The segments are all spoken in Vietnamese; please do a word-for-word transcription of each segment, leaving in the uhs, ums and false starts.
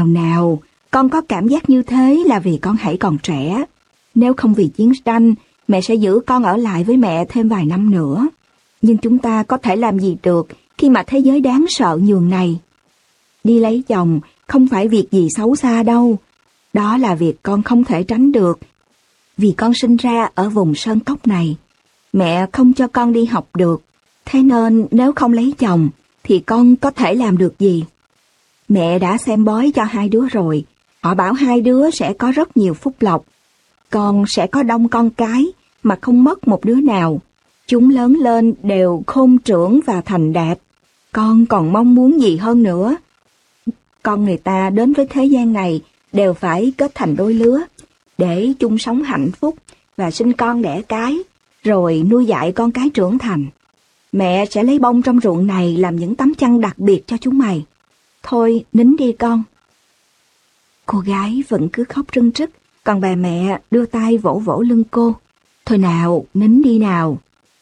Nào nào, con có cảm giác như thế là vì con hãy còn trẻ. Nếu không vì chiến tranh, mẹ sẽ giữ con ở lại với mẹ thêm vài năm nữa. Nhưng chúng ta có thể làm gì được khi mà thế giới đáng sợ nhường này? Đi lấy chồng không phải việc gì xấu xa đâu. Đó là việc con không thể tránh được. Vì con sinh ra ở vùng sơn cốc này, mẹ không cho con đi học được. Thế nên nếu không lấy chồng, thì con có thể làm được gì? Mẹ đã xem bói cho hai đứa rồi. Họ bảo hai đứa sẽ có rất nhiều phúc lộc. Con sẽ có đông con cái mà không mất một đứa nào. Chúng lớn lên đều khôn trưởng và thành đạt. Con còn mong muốn gì hơn nữa? Con người ta đến với thế gian này đều phải kết thành đôi lứa để chung sống hạnh phúc và sinh con đẻ cái, rồi nuôi dạy con cái trưởng thành. Mẹ sẽ lấy bông trong ruộng này làm những tấm chăn đặc biệt cho chúng mày. Thôi, nín đi con. Cô gái vẫn cứ khóc rưng rức, còn bà mẹ đưa tay vỗ vỗ lưng cô. Thôi nào, nín đi nào.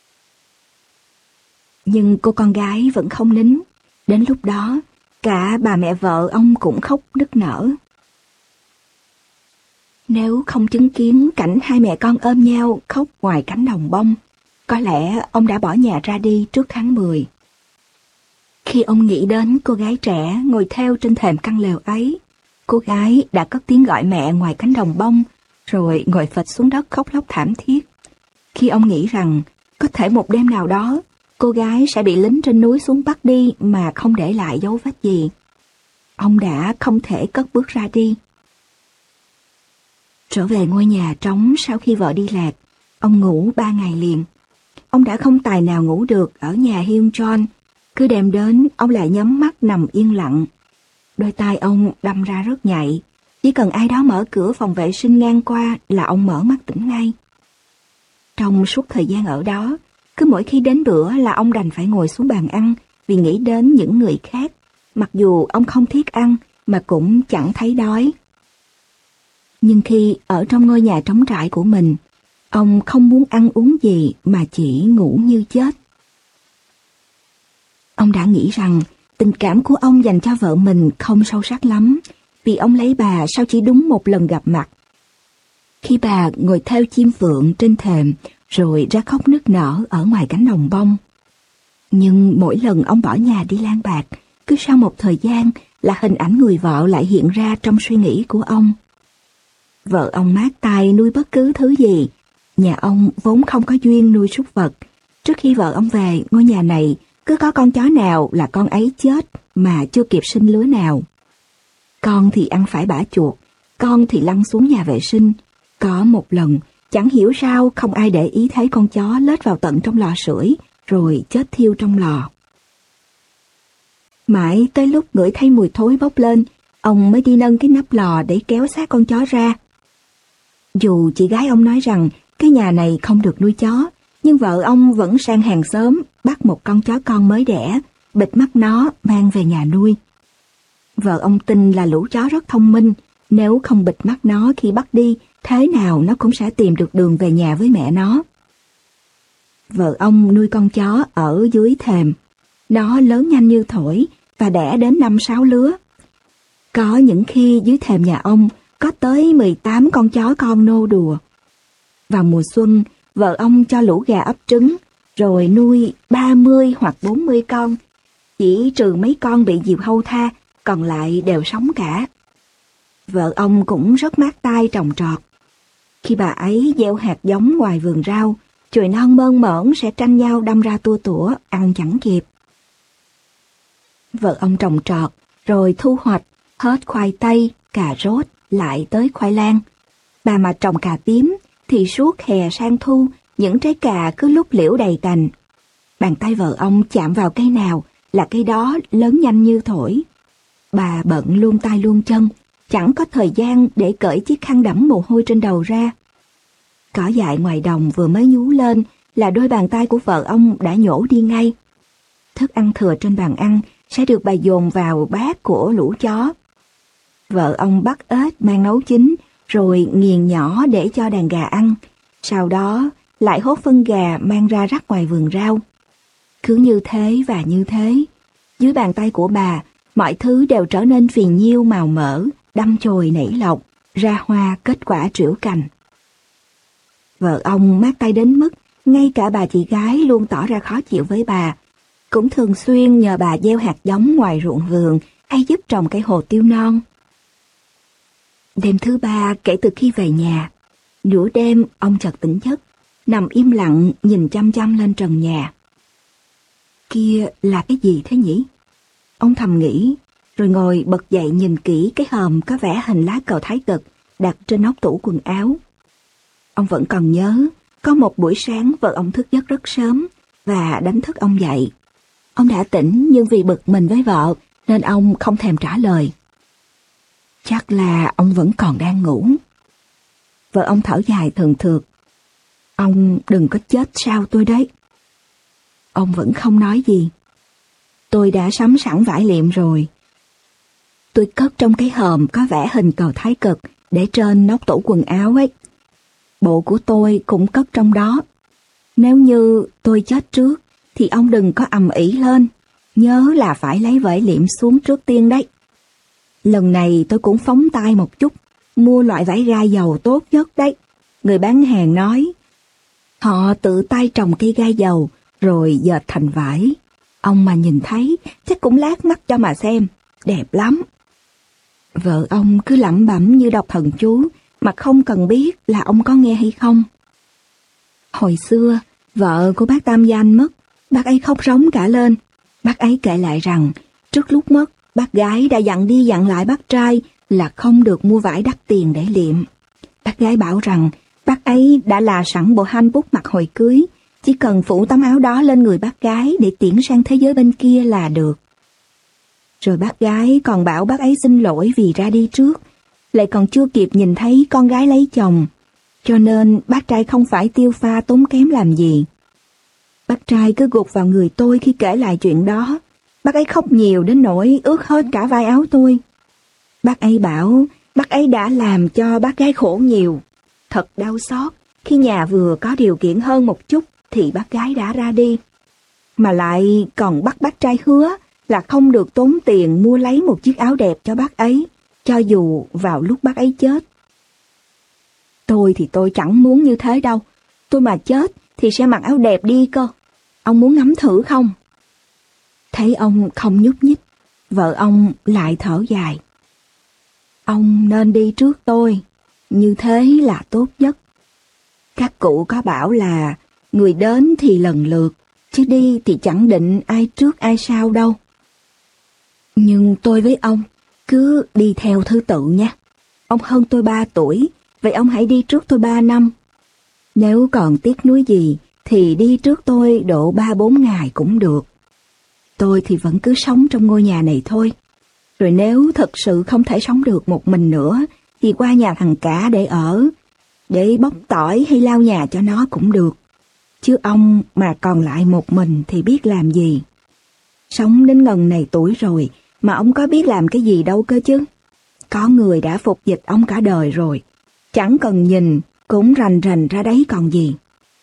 Nhưng cô con gái vẫn không nín. Đến lúc đó, cả bà mẹ vợ ông cũng khóc nức nở. Nếu không chứng kiến cảnh hai mẹ con ôm nhau khóc ngoài cánh đồng bông, có lẽ ông đã bỏ nhà ra đi trước tháng mười. Khi ông nghĩ đến cô gái trẻ ngồi theo trên thềm căn lều ấy, cô gái đã cất tiếng gọi mẹ ngoài cánh đồng bông, rồi ngồi phịch xuống đất khóc lóc thảm thiết. Khi ông nghĩ rằng có thể một đêm nào đó, cô gái sẽ bị lính trên núi xuống bắt đi mà không để lại dấu vết gì, ông đã không thể cất bước ra đi. Trở về ngôi nhà trống sau khi vợ đi lạc, ông ngủ ba ngày liền. Ông đã không tài nào ngủ được ở nhà Hyun John. Cứ đêm đến, ông lại nhắm mắt nằm yên lặng. Đôi tai ông đâm ra rất nhạy. Chỉ cần ai đó mở cửa phòng vệ sinh ngang qua là ông mở mắt tỉnh ngay. Trong suốt thời gian ở đó, cứ mỗi khi đến bữa là ông đành phải ngồi xuống bàn ăn vì nghĩ đến những người khác, mặc dù ông không thiết ăn mà cũng chẳng thấy đói. Nhưng khi ở trong ngôi nhà trống trải của mình, ông không muốn ăn uống gì mà chỉ ngủ như chết. Ông đã nghĩ rằng tình cảm của ông dành cho vợ mình không sâu sắc lắm, vì ông lấy bà sau chỉ đúng một lần gặp mặt. Khi bà ngồi theo chim phượng trên thềm rồi ra khóc nức nở ở ngoài cánh đồng bông. Nhưng mỗi lần ông bỏ nhà đi lang bạc, cứ sau một thời gian là hình ảnh người vợ lại hiện ra trong suy nghĩ của ông. Vợ ông mát tay nuôi bất cứ thứ gì. Nhà ông vốn không có duyên nuôi súc vật. Trước khi vợ ông về, ngôi nhà này cứ có con chó nào là con ấy chết mà chưa kịp sinh lứa nào. Con thì ăn phải bã chuột, con thì lăn xuống nhà vệ sinh. Có một lần, chẳng hiểu sao không ai để ý thấy con chó lết vào tận trong lò sưởi rồi chết thiêu trong lò. Mãi tới lúc ngửi thấy mùi thối bốc lên, ông mới đi nâng cái nắp lò để kéo xác con chó ra. Dù chị gái ông nói rằng cái nhà này không được nuôi chó, nhưng vợ ông vẫn sang hàng xóm bắt một con chó con mới đẻ, bịt mắt nó mang về nhà nuôi. Vợ ông tin là lũ chó rất thông minh, nếu không bịt mắt nó khi bắt đi, thế nào nó cũng sẽ tìm được đường về nhà với mẹ nó. Vợ ông nuôi con chó ở dưới thềm. Nó lớn nhanh như thổi và đẻ đến năm sáu lứa. Có những khi dưới thềm nhà ông có tới mười tám con chó con nô đùa. Vào mùa xuân, vợ ông cho lũ gà ấp trứng, rồi nuôi ba mươi hoặc bốn mươi con. Chỉ trừ mấy con bị diều hâu tha, còn lại đều sống cả. Vợ ông cũng rất mát tay trồng trọt. Khi bà ấy gieo hạt giống ngoài vườn rau, chồi non mơn mởn sẽ tranh nhau đâm ra tua tủa, ăn chẳng kịp. Vợ ông trồng trọt, rồi thu hoạch, hết khoai tây, cà rốt, lại tới khoai lang. Bà mà trồng cà tím, thì suốt hè sang thu, những trái cà cứ lúc liễu đầy cành. Bàn tay vợ ông chạm vào cây nào là cây đó lớn nhanh như thổi. Bà bận luôn tay luôn chân, chẳng có thời gian để cởi chiếc khăn đẫm mồ hôi trên đầu ra. Cỏ dại ngoài đồng vừa mới nhú lên là đôi bàn tay của vợ ông đã nhổ đi ngay. Thức ăn thừa trên bàn ăn sẽ được bà dồn vào bát của lũ chó. Vợ ông bắt ếch mang nấu chín, rồi nghiền nhỏ để cho đàn gà ăn. Sau đó lại hốt phân gà mang ra rắc ngoài vườn rau. Cứ như thế và như thế, dưới bàn tay của bà mọi thứ đều trở nên phì nhiêu màu mỡ, đâm chồi nảy lộc, ra hoa kết quả trĩu cành. Vợ ông mát tay đến mức ngay cả bà chị gái luôn tỏ ra khó chịu với bà, cũng thường xuyên nhờ bà gieo hạt giống ngoài ruộng vườn hay giúp trồng cây hồ tiêu non. Đêm thứ ba kể từ khi về nhà, nửa đêm ông chợt tỉnh giấc, nằm im lặng nhìn chăm chăm lên trần nhà. Kia là cái gì thế nhỉ? Ông thầm nghĩ, rồi ngồi bật dậy nhìn kỹ cái hòm có vẽ hình lá cờ Thái Cực đặt trên nóc tủ quần áo. Ông vẫn còn nhớ, có một buổi sáng vợ ông thức giấc rất sớm và đánh thức ông dậy. Ông đã tỉnh nhưng vì bực mình với vợ nên ông không thèm trả lời. Chắc là ông vẫn còn đang ngủ. Vợ ông thở dài thườn thượt. Ông đừng có chết sao tôi đấy. Ông vẫn không nói gì. Tôi đã sắm sẵn vải liệm rồi. Tôi cất trong cái hòm có vẽ hình cờ Thái Cực để trên nóc tủ quần áo ấy. Bộ của tôi cũng cất trong đó. Nếu như tôi chết trước thì ông đừng có ầm ĩ lên. Nhớ là phải lấy vải liệm xuống trước tiên đấy. Lần này tôi cũng phóng tay một chút, mua loại vải gai dầu tốt nhất đấy. Người bán hàng nói, họ tự tay trồng cây gai dầu rồi dệt thành vải. Ông mà nhìn thấy chắc cũng lác mắt cho mà xem, đẹp lắm. Vợ ông cứ lẩm bẩm như đọc thần chú mà không cần biết là ông có nghe hay không. Hồi xưa, vợ của bác Tam Danh mất, bác ấy khóc rống cả lên. Bác ấy kể lại rằng, trước lúc mất, bác gái đã dặn đi dặn lại bác trai là không được mua vải đắt tiền để liệm. Bác gái bảo rằng, bác ấy đã là sẵn bộ handbook mặc hồi cưới, chỉ cần phủ tấm áo đó lên người bác gái để tiễn sang thế giới bên kia là được. Rồi bác gái còn bảo bác ấy xin lỗi vì ra đi trước, lại còn chưa kịp nhìn thấy con gái lấy chồng, cho nên bác trai không phải tiêu pha tốn kém làm gì. Bác trai cứ gục vào người tôi khi kể lại chuyện đó. Bác ấy khóc nhiều đến nỗi ướt hết cả vai áo tôi. Bác ấy bảo bác ấy đã làm cho bác gái khổ nhiều. Thật đau xót khi nhà vừa có điều kiện hơn một chút thì bác gái đã ra đi. Mà lại còn bắt bác trai hứa là không được tốn tiền mua lấy một chiếc áo đẹp cho bác ấy, cho dù vào lúc bác ấy chết. Tôi thì tôi chẳng muốn như thế đâu. Tôi mà chết thì sẽ mặc áo đẹp đi cơ. Ông muốn ngắm thử không? Thấy ông không nhúc nhích, vợ ông lại thở dài. Ông nên đi trước tôi, như thế là tốt nhất. Các cụ có bảo là người đến thì lần lượt, chứ đi thì chẳng định ai trước ai sau đâu. Nhưng tôi với ông cứ đi theo thứ tự nha. Ông hơn tôi ba tuổi, vậy ông hãy đi trước tôi ba năm. Nếu còn tiếc nuối gì thì đi trước tôi độ ba bốn ngày cũng được. Tôi thì vẫn cứ sống trong ngôi nhà này thôi. Rồi nếu thật sự không thể sống được một mình nữa thì qua nhà thằng Cả để ở, để bóc tỏi hay lau nhà cho nó cũng được. Chứ ông mà còn lại một mình thì biết làm gì. Sống đến ngần này tuổi rồi mà ông có biết làm cái gì đâu cơ chứ. Có người đã phục dịch ông cả đời rồi, chẳng cần nhìn cũng rành rành ra đấy còn gì.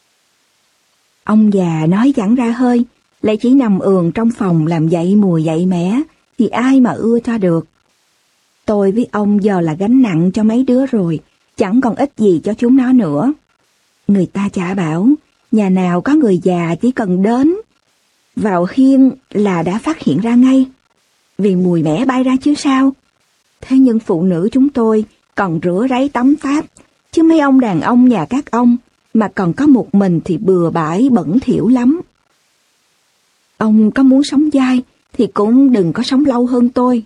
Ông già nói chẳng ra hơi, lại chỉ nằm ườn trong phòng làm dậy mùi dậy mẻ, thì ai mà ưa cho được. Tôi với ông giờ là gánh nặng cho mấy đứa rồi, chẳng còn ích gì cho chúng nó nữa. Người ta chả bảo, nhà nào có người già chỉ cần đến vào hiên là đã phát hiện ra ngay, vì mùi mẻ bay ra chứ sao. Thế nhưng phụ nữ chúng tôi còn rửa ráy tắm táp, chứ mấy ông đàn ông nhà các ông mà còn có một mình thì bừa bãi bẩn thỉu lắm. Ông có muốn sống dai thì cũng đừng có sống lâu hơn tôi.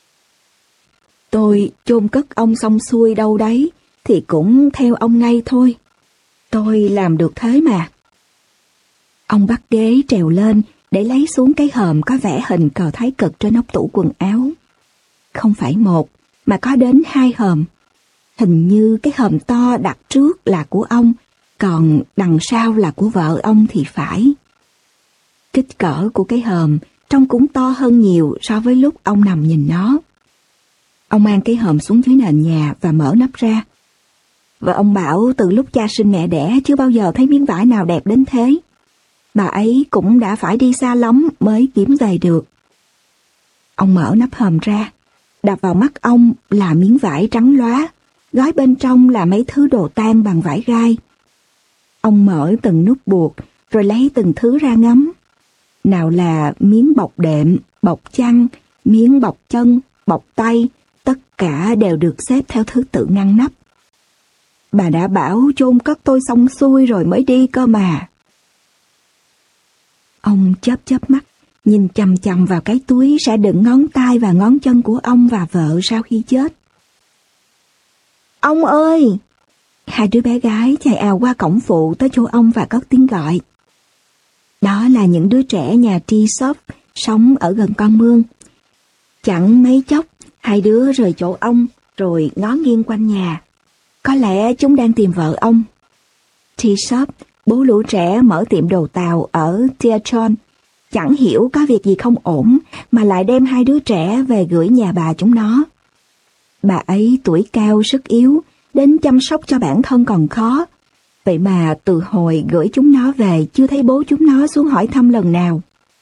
Tôi chôn cất ông xong xuôi đâu đấy thì cũng theo ông ngay thôi. Tôi làm được thế mà. Ông bắt ghế trèo lên để lấy xuống cái hòm có vẽ hình cờ Thái Cực trên nóc tủ quần áo. Không phải một, mà có đến hai hòm. Hình như cái hòm to đặt trước là của ông, còn đằng sau là của vợ ông thì phải. Kích cỡ của cái hòm trông cũng to hơn nhiều so với lúc ông nằm nhìn nó. Ông mang cái hòm xuống dưới nền nhà và mở nắp ra. Và ông bảo từ lúc cha sinh mẹ đẻ chưa bao giờ thấy miếng vải nào đẹp đến thế. Bà ấy cũng đã phải đi xa lắm mới kiếm về được. Ông mở nắp hòm ra, đập vào mắt ông là miếng vải trắng loá, gói bên trong là mấy thứ đồ tang bằng vải gai. Ông mở từng nút buộc, rồi lấy từng thứ ra ngắm. Nào là miếng bọc đệm, bọc chăn, miếng bọc chân, bọc tay, tất cả đều được xếp theo thứ tự ngăn nắp. Bà đã bảo chôn cất tôi xong xuôi rồi mới đi cơ mà. Ông chớp chớp mắt, nhìn chằm chằm vào cái túi sẽ đựng ngón tay và ngón chân của ông và vợ sau khi chết. Ông ơi! Hai đứa bé gái chạy ào qua cổng phụ tới chỗ ông và cất tiếng gọi. Đó là những đứa trẻ nhà T-shop sống ở gần con mương. Chẳng mấy chốc, hai đứa rời chỗ ông rồi ngó nghiêng quanh nhà. Có lẽ chúng đang tìm vợ ông. T-shop, bố lũ trẻ mở tiệm đồ tàu ở Teatron, chẳng hiểu có việc gì không ổn mà lại đem hai đứa trẻ về gửi nhà bà chúng nó. Bà ấy tuổi cao sức yếu, đến chăm sóc cho bản thân còn khó. Vậy mà từ hồi gửi chúng nó về chưa thấy bố chúng nó xuống hỏi thăm lần nào.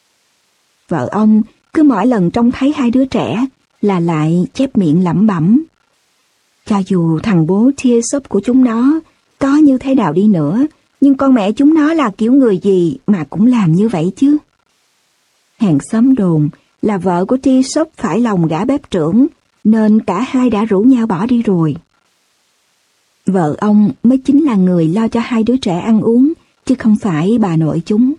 Vợ ông cứ mỗi lần trông thấy hai đứa trẻ là lại chép miệng lẩm bẩm. Cho dù thằng bố T-shop của chúng nó có như thế nào đi nữa, nhưng con mẹ chúng nó là kiểu người gì mà cũng làm như vậy chứ. Hàng xóm đồn là vợ của T-shop phải lòng gã bếp trưởng, nên cả hai đã rủ nhau bỏ đi rồi. Vợ ông mới chính là người lo cho hai đứa trẻ ăn uống, chứ không phải bà nội chúng.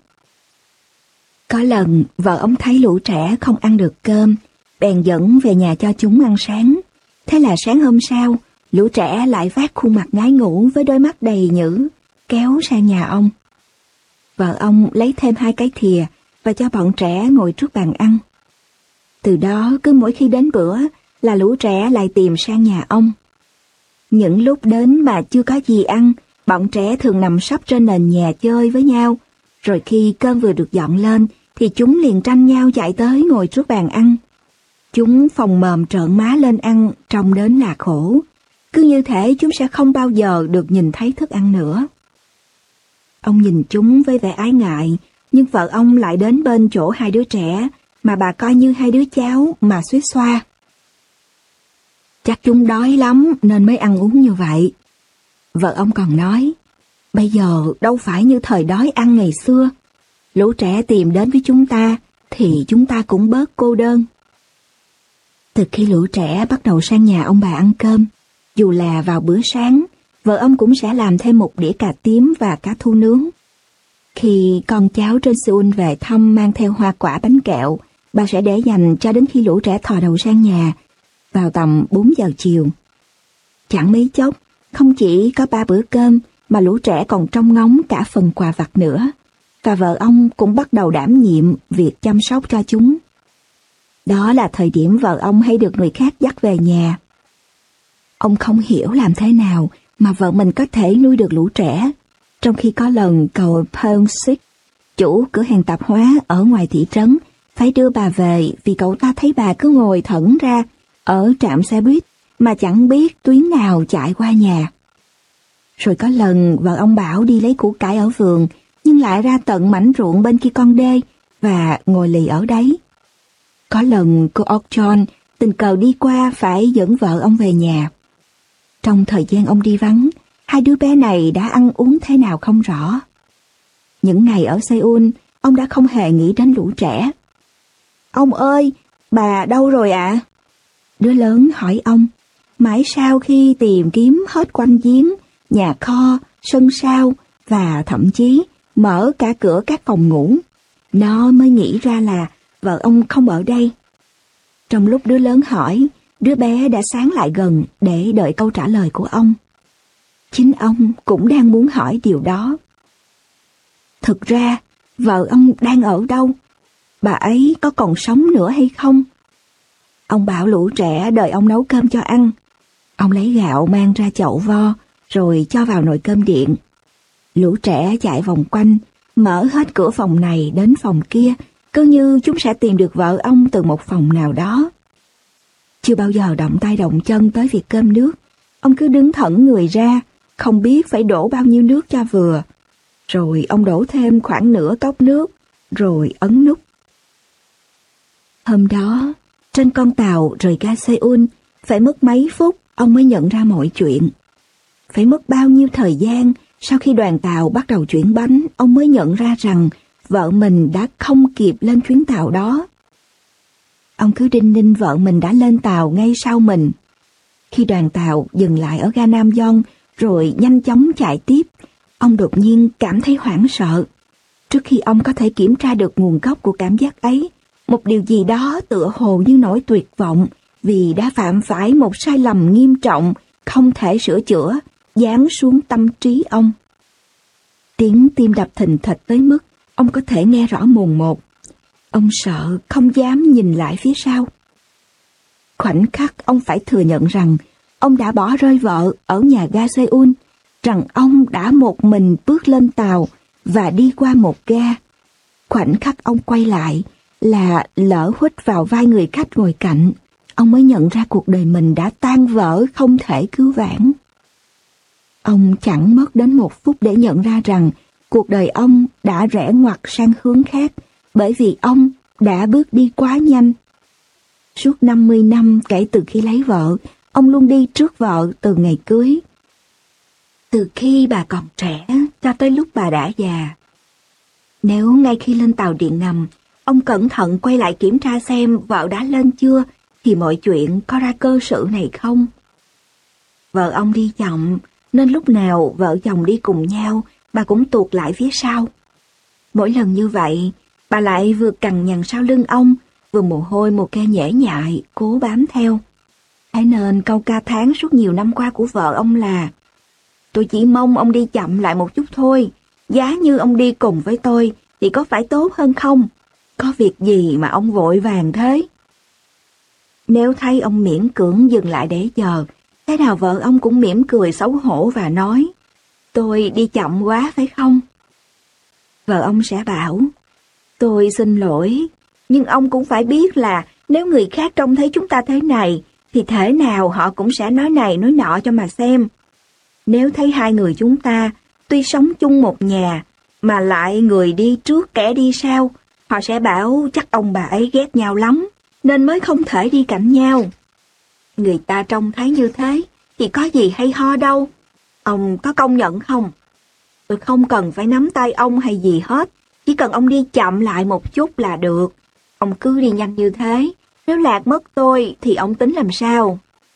Có lần vợ ông thấy lũ trẻ không ăn được cơm, bèn dẫn về nhà cho chúng ăn sáng. Thế là sáng hôm sau, lũ trẻ lại vác khuôn mặt ngái ngủ với đôi mắt đầy nhữ, kéo sang nhà ông. Vợ ông lấy thêm hai cái thìa và cho bọn trẻ ngồi trước bàn ăn. Từ đó cứ mỗi khi đến bữa là lũ trẻ lại tìm sang nhà ông. Những lúc đến mà chưa có gì ăn, bọn trẻ thường nằm sấp trên nền nhà chơi với nhau. Rồi khi cơm vừa được dọn lên thì chúng liền tranh nhau chạy tới ngồi trước bàn ăn. Chúng phồng mồm trợn má lên ăn, trông đến là khổ. Cứ như thể chúng sẽ không bao giờ được nhìn thấy thức ăn nữa. Ông nhìn chúng với vẻ ái ngại, nhưng vợ ông lại đến bên chỗ hai đứa trẻ mà bà coi như hai đứa cháu mà suýt xoa. Chắc chúng đói lắm nên mới ăn uống như vậy. Vợ ông còn nói, bây giờ đâu phải như thời đói ăn ngày xưa. Lũ trẻ tìm đến với chúng ta thì chúng ta cũng bớt cô đơn. Từ khi lũ trẻ bắt đầu sang nhà ông bà ăn cơm, dù là vào bữa sáng, vợ ông cũng sẽ làm thêm một đĩa cà tím và cá thu nướng. Khi con cháu trên Seoul về thăm mang theo hoa quả bánh kẹo, bà sẽ để dành cho đến khi lũ trẻ thò đầu sang nhà, vào tầm bốn giờ chiều. Chẳng mấy chốc, không chỉ có ba bữa cơm mà lũ trẻ còn trông ngóng cả phần quà vặt nữa, và vợ ông cũng bắt đầu đảm nhiệm việc chăm sóc cho chúng. Đó là thời điểm vợ ông hay được người khác dắt về nhà. Ông không hiểu làm thế nào mà vợ mình có thể nuôi được lũ trẻ, trong khi có lần cậu Ponsik, chủ cửa hàng tạp hóa ở ngoài thị trấn, phải đưa bà về vì cậu ta thấy bà cứ ngồi thẫn ra ở trạm xe buýt mà chẳng biết tuyến nào chạy qua nhà. Rồi có lần vợ ông bảo đi lấy củ cải ở vườn, nhưng lại ra tận mảnh ruộng bên kia con đê và ngồi lì ở đấy. Có lần cô Okchon tình cờ đi qua phải dẫn vợ ông về nhà. Trong thời gian ông đi vắng, hai đứa bé này đã ăn uống thế nào không rõ. Những ngày ở Seoul, ông đã không hề nghĩ đến lũ trẻ. Ông ơi, bà đâu rồi ạ? À? Đứa lớn hỏi ông, mãi sau khi tìm kiếm hết quanh giếng, nhà kho, sân sau và thậm chí mở cả cửa các phòng ngủ, nó mới nghĩ ra là vợ ông không ở đây. Trong lúc đứa lớn hỏi, đứa bé đã sán lại gần để đợi câu trả lời của ông. Chính ông cũng đang muốn hỏi điều đó. Thực ra, vợ ông đang ở đâu? Bà ấy có còn sống nữa hay không? Ông bảo lũ trẻ đợi ông nấu cơm cho ăn. Ông lấy gạo mang ra chậu vo, rồi cho vào nồi cơm điện. Lũ trẻ chạy vòng quanh, mở hết cửa phòng này đến phòng kia, cứ như chúng sẽ tìm được vợ ông từ một phòng nào đó. Chưa bao giờ động tay động chân tới việc cơm nước, ông cứ đứng thẫn người ra, không biết phải đổ bao nhiêu nước cho vừa. Rồi ông đổ thêm khoảng nửa cốc nước, rồi ấn nút. Hôm đó, Trên con tàu rời ga Seoul, phải mất mấy phút ông mới nhận ra mọi chuyện. Phải mất bao nhiêu thời gian sau khi đoàn tàu bắt đầu chuyển bánh, ông mới nhận ra rằng vợ mình đã không kịp lên chuyến tàu đó. Ông cứ đinh ninh vợ mình đã lên tàu ngay sau mình. Khi đoàn tàu dừng lại ở ga Nam Gion rồi nhanh chóng chạy tiếp, ông đột nhiên cảm thấy hoảng sợ. Trước khi ông có thể kiểm tra được nguồn gốc của cảm giác ấy, một điều gì đó tựa hồ như nỗi tuyệt vọng vì đã phạm phải một sai lầm nghiêm trọng, không thể sửa chữa, giáng xuống tâm trí ông. Tiếng tim đập thình thịch tới mức ông có thể nghe rõ mồn một. Ông sợ, không dám nhìn lại phía sau. Khoảnh khắc ông phải thừa nhận rằng ông đã bỏ rơi vợ ở nhà ga Seoul, rằng ông đã một mình bước lên tàu và đi qua một ga. Khoảnh khắc ông quay lại là lỡ huých vào vai người khách ngồi cạnh, ông mới nhận ra cuộc đời mình đã tan vỡ không thể cứu vãn. Ông chẳng mất đến một phút để nhận ra rằng cuộc đời ông đã rẽ ngoặt sang hướng khác, bởi vì ông đã bước đi quá nhanh. Suốt năm mươi năm kể từ khi lấy vợ, ông luôn đi trước vợ từ ngày cưới. Từ khi bà còn trẻ cho tới lúc bà đã già. Nếu ngay khi lên tàu điện ngầm, ông cẩn thận quay lại kiểm tra xem vợ đã lên chưa, thì mọi chuyện có ra cơ sự này không? Vợ ông đi chậm, nên lúc nào vợ chồng đi cùng nhau, bà cũng tuột lại phía sau. Mỗi lần như vậy, bà lại vừa cằn nhằn sau lưng ông, vừa mồ hôi một ke nhễ nhại, cố bám theo. Thế nên câu ca tháng suốt nhiều năm qua của vợ ông là: tôi chỉ mong ông đi chậm lại một chút thôi, giá như ông đi cùng với tôi thì có phải tốt hơn không? Có việc gì mà ông vội vàng thế? Nếu thấy ông miễn cưỡng dừng lại để chờ, thế nào vợ ông cũng mỉm cười xấu hổ và nói: tôi đi chậm quá phải không? Vợ ông sẽ bảo: tôi xin lỗi, nhưng ông cũng phải biết là nếu người khác trông thấy chúng ta thế này, thì thể nào họ cũng sẽ nói này nói nọ cho mà xem. Nếu thấy hai người chúng ta tuy sống chung một nhà, mà lại người đi trước kẻ đi sau, họ sẽ bảo chắc ông bà ấy ghét nhau lắm, nên mới không thể đi cạnh nhau. Người ta trông thấy như thế, thì có gì hay ho đâu. Ông có công nhận không? Tôi không cần phải nắm tay ông hay gì hết, chỉ cần ông đi chậm lại một chút là được. Ông cứ đi nhanh như thế, nếu lạc mất tôi thì ông tính làm sao?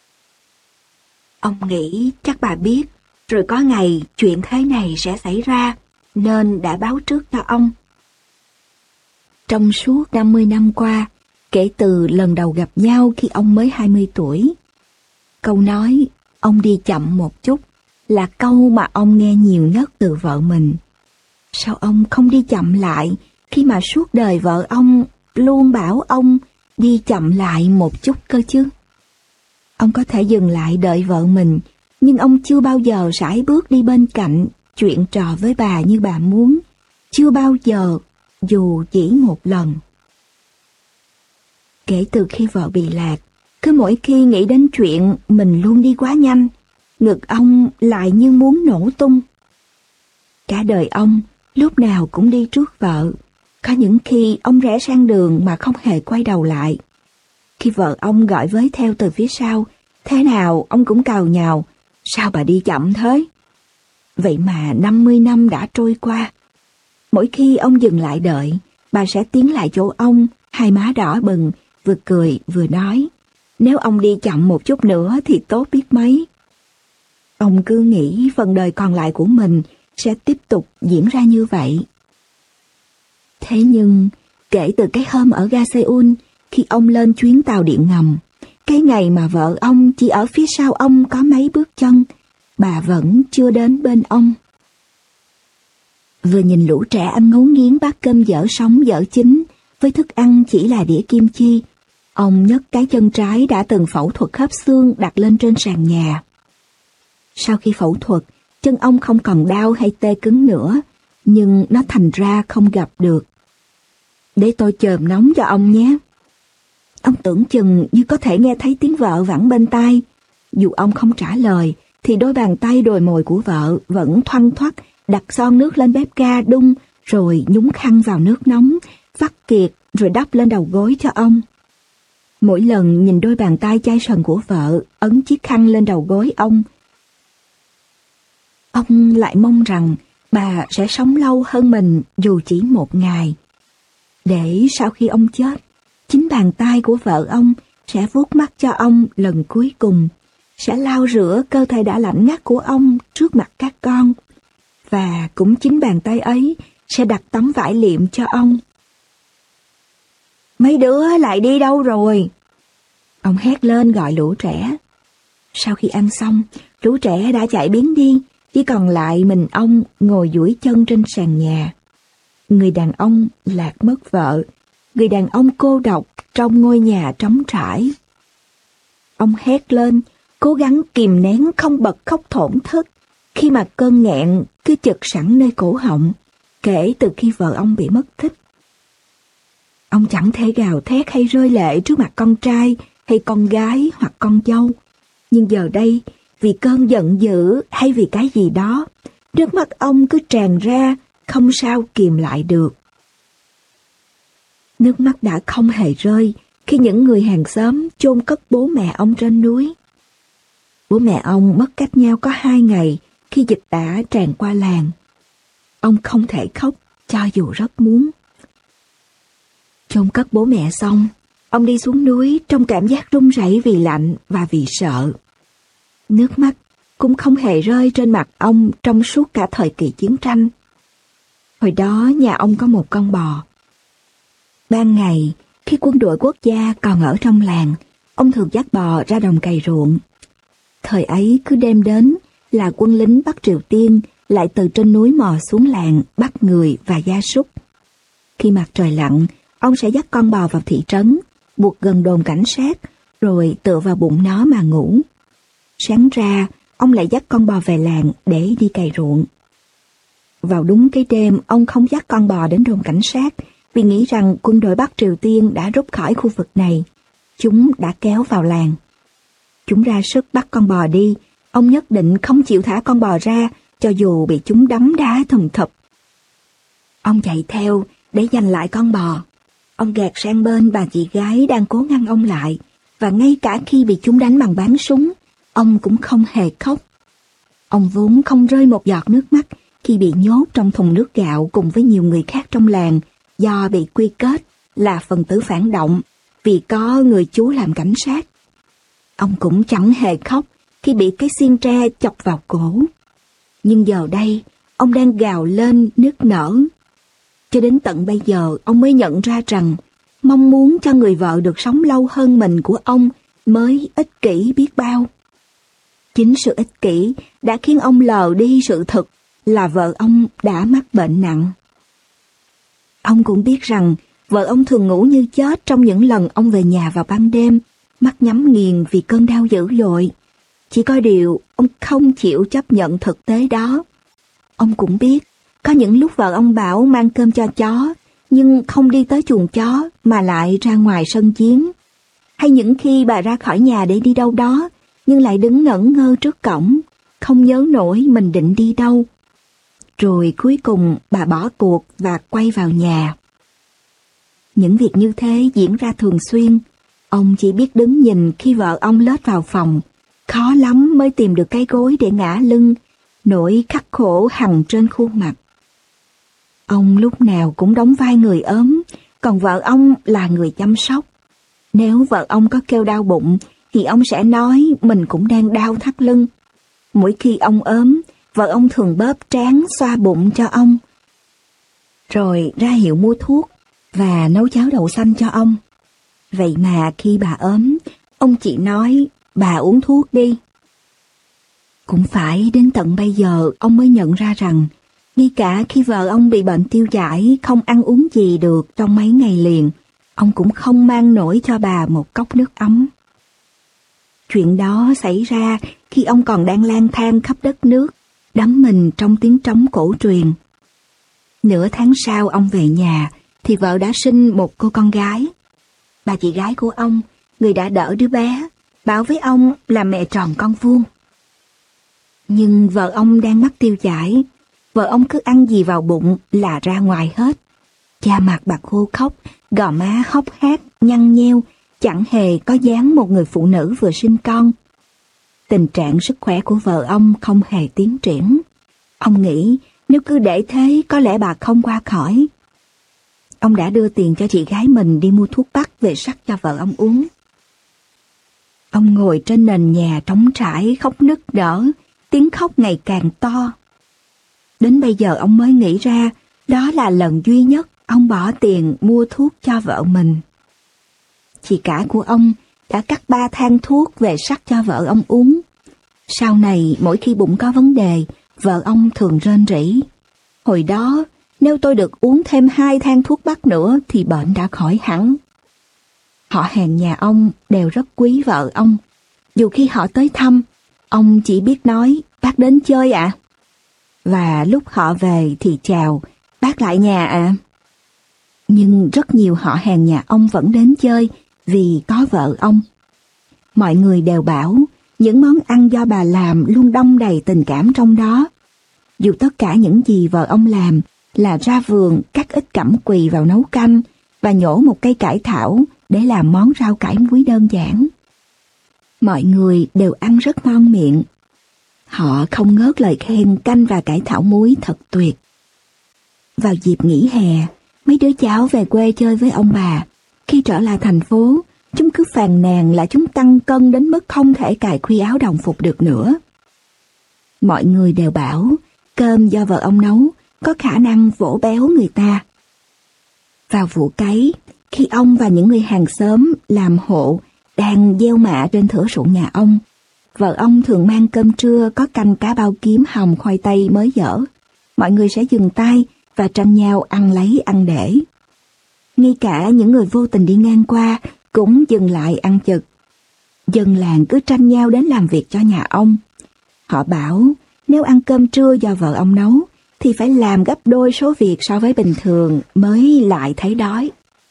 Ông nghĩ chắc bà biết, rồi có ngày chuyện thế này sẽ xảy ra, nên đã báo trước cho ông. Trong suốt năm mươi năm qua, kể từ lần đầu gặp nhau khi ông mới hai mươi tuổi, câu nói ông đi chậm một chút là câu mà ông nghe nhiều nhất từ vợ mình. Sao ông không đi chậm lại khi mà suốt đời vợ ông luôn bảo ông đi chậm lại một chút cơ chứ? Ông có thể dừng lại đợi vợ mình, nhưng ông chưa bao giờ sải bước đi bên cạnh, chuyện trò với bà như bà muốn. Chưa bao giờ, dù chỉ một lần. Kể từ khi vợ bị lạc, cứ mỗi khi nghĩ đến chuyện mình luôn đi quá nhanh, ngực ông lại như muốn nổ tung. Cả đời ông lúc nào cũng đi trước vợ. Có những khi ông rẽ sang đường mà không hề quay đầu lại. Khi vợ ông gọi với theo từ phía sau, thế nào ông cũng càu nhàu: sao bà đi chậm thế? Vậy mà năm mươi năm đã trôi qua. Mỗi khi ông dừng lại đợi, bà sẽ tiến lại chỗ ông, hai má đỏ bừng, vừa cười vừa nói: nếu ông đi chậm một chút nữa thì tốt biết mấy. Ông cứ nghĩ phần đời còn lại của mình sẽ tiếp tục diễn ra như vậy. Thế nhưng, kể từ cái hôm ở ga Seoul, khi ông lên chuyến tàu điện ngầm, cái ngày mà vợ ông chỉ ở phía sau ông có mấy bước chân, bà vẫn chưa đến bên ông. Vừa nhìn lũ trẻ ăn ngấu nghiến bát cơm dở sống dở chín, với thức ăn chỉ là đĩa kim chi, ông nhấc cái chân trái đã từng phẫu thuật khớp xương đặt lên trên sàn nhà. Sau khi phẫu thuật, chân ông không còn đau hay tê cứng nữa, nhưng nó thành ra không gặp được. Để tôi chườm nóng cho ông nhé. Ông tưởng chừng như có thể nghe thấy tiếng vợ vẳng bên tai. Dù ông không trả lời, thì đôi bàn tay đồi mồi của vợ vẫn thoăn thoắt đặt son nước lên bếp ga đun, rồi nhúng khăn vào nước nóng, vắt kiệt rồi đắp lên đầu gối cho ông. Mỗi lần nhìn đôi bàn tay chai sần của vợ ấn chiếc khăn lên đầu gối ông, ông lại mong rằng bà sẽ sống lâu hơn mình dù chỉ một ngày. Để sau khi ông chết, chính bàn tay của vợ ông sẽ vuốt mắt cho ông lần cuối cùng, sẽ lau rửa cơ thể đã lạnh ngắt của ông trước mặt các con. Và cũng chính bàn tay ấy sẽ đặt tấm vải liệm cho ông. Mấy đứa lại đi đâu rồi? Ông hét lên gọi lũ trẻ. Sau khi ăn xong, lũ trẻ đã chạy biến đi, chỉ còn lại mình ông ngồi duỗi chân trên sàn nhà. Người đàn ông lạc mất vợ, người đàn ông cô độc trong ngôi nhà trống trải. Ông hét lên, cố gắng kìm nén không bật khóc thổn thức, khi mà cơn nghẹn cứ chực sẵn nơi cổ họng, kể từ khi vợ ông bị mất tích. Ông chẳng thể gào thét hay rơi lệ trước mặt con trai hay con gái hoặc con dâu. Nhưng giờ đây, vì cơn giận dữ hay vì cái gì đó, nước mắt ông cứ tràn ra, không sao kìm lại được. Nước mắt đã không hề rơi khi những người hàng xóm chôn cất bố mẹ ông trên núi. Bố mẹ ông mất cách nhau có hai ngày khi dịch tả tràn qua làng. Ông không thể khóc cho dù rất muốn. Chôn cất bố mẹ xong, ông đi xuống núi trong cảm giác run rẩy vì lạnh và vì sợ. Nước mắt cũng không hề rơi trên mặt ông trong suốt cả thời kỳ chiến tranh. Hồi đó nhà ông có một con bò. Ban ngày, khi quân đội quốc gia còn ở trong làng, ông thường dắt bò ra đồng cày ruộng. Thời ấy cứ đêm đến là quân lính Bắc Triều Tiên lại từ trên núi mò xuống làng bắt người và gia súc. Khi mặt trời lặn, ông sẽ dắt con bò vào thị trấn, buộc gần đồn cảnh sát, rồi tựa vào bụng nó mà ngủ. Sáng ra, ông lại dắt con bò về làng để đi cày ruộng. Vào đúng cái đêm, ông không dắt con bò đến đồn cảnh sát vì nghĩ rằng quân đội Bắc Triều Tiên đã rút khỏi khu vực này. Chúng đã kéo vào làng. Chúng ra sức bắt con bò đi. Ông nhất định không chịu thả con bò ra cho dù bị chúng đấm đá thùm thụp. Ông chạy theo để giành lại con bò. Ông gạt sang bên bà chị gái đang cố ngăn ông lại, và ngay cả khi bị chúng đánh bằng báng súng, ông cũng không hề khóc. Ông vốn không rơi một giọt nước mắt khi bị nhốt trong thùng nước gạo cùng với nhiều người khác trong làng do bị quy kết là phần tử phản động vì có người chú làm cảnh sát. Ông cũng chẳng hề khóc khi bị cái xiên tre chọc vào cổ. Nhưng giờ đây, ông đang gào lên nức nở. Cho đến tận bây giờ, ông mới nhận ra rằng mong muốn cho người vợ được sống lâu hơn mình của ông mới ích kỷ biết bao. Chính sự ích kỷ đã khiến ông lờ đi sự thật là vợ ông đã mắc bệnh nặng. Ông cũng biết rằng vợ ông thường ngủ như chết trong những lần ông về nhà vào ban đêm, mắt nhắm nghiền vì cơn đau dữ dội. Chỉ có điều ông không chịu chấp nhận thực tế đó. Ông cũng biết có những lúc vợ ông bảo mang cơm cho chó, nhưng không đi tới chuồng chó mà lại ra ngoài sân chiến. Hay những khi bà ra khỏi nhà để đi đâu đó, nhưng lại đứng ngẩn ngơ trước cổng, không nhớ nổi mình định đi đâu. Rồi cuối cùng bà bỏ cuộc và quay vào nhà. Những việc như thế diễn ra thường xuyên. Ông chỉ biết đứng nhìn khi vợ ông lết vào phòng. Khó lắm mới tìm được cái gối để ngã lưng, nỗi khắc khổ hằn trên khuôn mặt. Ông lúc nào cũng đóng vai người ốm, còn vợ ông là người chăm sóc. Nếu vợ ông có kêu đau bụng, thì ông sẽ nói mình cũng đang đau thắt lưng. Mỗi khi ông ốm, vợ ông thường bóp trán xoa bụng cho ông, rồi ra hiệu mua thuốc và nấu cháo đậu xanh cho ông. Vậy mà khi bà ốm, ông chỉ nói bà uống thuốc đi. Cũng phải đến tận bây giờ ông mới nhận ra rằng ngay cả khi vợ ông bị bệnh tiêu chảy không ăn uống gì được trong mấy ngày liền, ông cũng không mang nổi cho bà một cốc nước ấm. Chuyện đó xảy ra khi ông còn đang lang thang khắp đất nước, đắm mình trong tiếng trống cổ truyền. Nửa tháng sau ông về nhà thì vợ đã sinh một cô con gái. Bà chị gái của ông, người đã đỡ đứa bé, bảo với ông là mẹ tròn con vuông. Nhưng vợ ông đang mắc tiêu chảy, vợ ông cứ ăn gì vào bụng là ra ngoài hết. Da mặt bà khô khốc, gò má hốc hác, nhăn nheo, chẳng hề có dáng một người phụ nữ vừa sinh con. Tình trạng sức khỏe của vợ ông không hề tiến triển. Ông nghĩ nếu cứ để thế có lẽ bà không qua khỏi. Ông đã đưa tiền cho chị gái mình đi mua thuốc bắc về sắc cho vợ ông uống. Ông ngồi trên nền nhà trống trải khóc nức nở, tiếng khóc ngày càng to. Đến bây giờ ông mới nghĩ ra đó là lần duy nhất ông bỏ tiền mua thuốc cho vợ mình. Chị cả của ông đã cắt ba thang thuốc về sắc cho vợ ông uống. Sau này mỗi khi bụng có vấn đề, vợ ông thường rên rỉ. Hồi đó, nếu tôi được uống thêm hai thang thuốc bắc nữa thì bệnh đã khỏi hẳn. Họ hàng nhà ông đều rất quý vợ ông. Dù khi họ tới thăm, ông chỉ biết nói bác đến chơi ạ. À? Và lúc họ về thì chào, bác lại nhà ạ. À? Nhưng rất nhiều họ hàng nhà ông vẫn đến chơi vì có vợ ông. Mọi người đều bảo những món ăn do bà làm luôn đong đầy tình cảm trong đó. Dù tất cả những gì vợ ông làm là ra vườn cắt ít cẩm quỳ vào nấu canh và nhổ một cây cải thảo để làm món rau cải muối đơn giản. Mọi người đều ăn rất ngon miệng. Họ không ngớt lời khen canh và cải thảo muối thật tuyệt. Vào dịp nghỉ hè, mấy đứa cháu về quê chơi với ông bà. Khi trở lại thành phố, chúng cứ phàn nàn là chúng tăng cân đến mức không thể cài khuy áo đồng phục được nữa. Mọi người đều bảo cơm do vợ ông nấu có khả năng vỗ béo người ta. Vào vụ cấy, khi ông và những người hàng xóm làm hộ đang gieo mạ trên thửa ruộng nhà ông, vợ ông thường mang cơm trưa có canh cá bao kiếm hồng khoai tây mới dở. Mọi người sẽ dừng tay và tranh nhau ăn lấy ăn để. Ngay cả những người vô tình đi ngang qua cũng dừng lại ăn chực. Dân làng cứ tranh nhau đến làm việc cho nhà ông. Họ bảo nếu ăn cơm trưa do vợ ông nấu thì phải làm gấp đôi số việc so với bình thường mới lại thấy đói.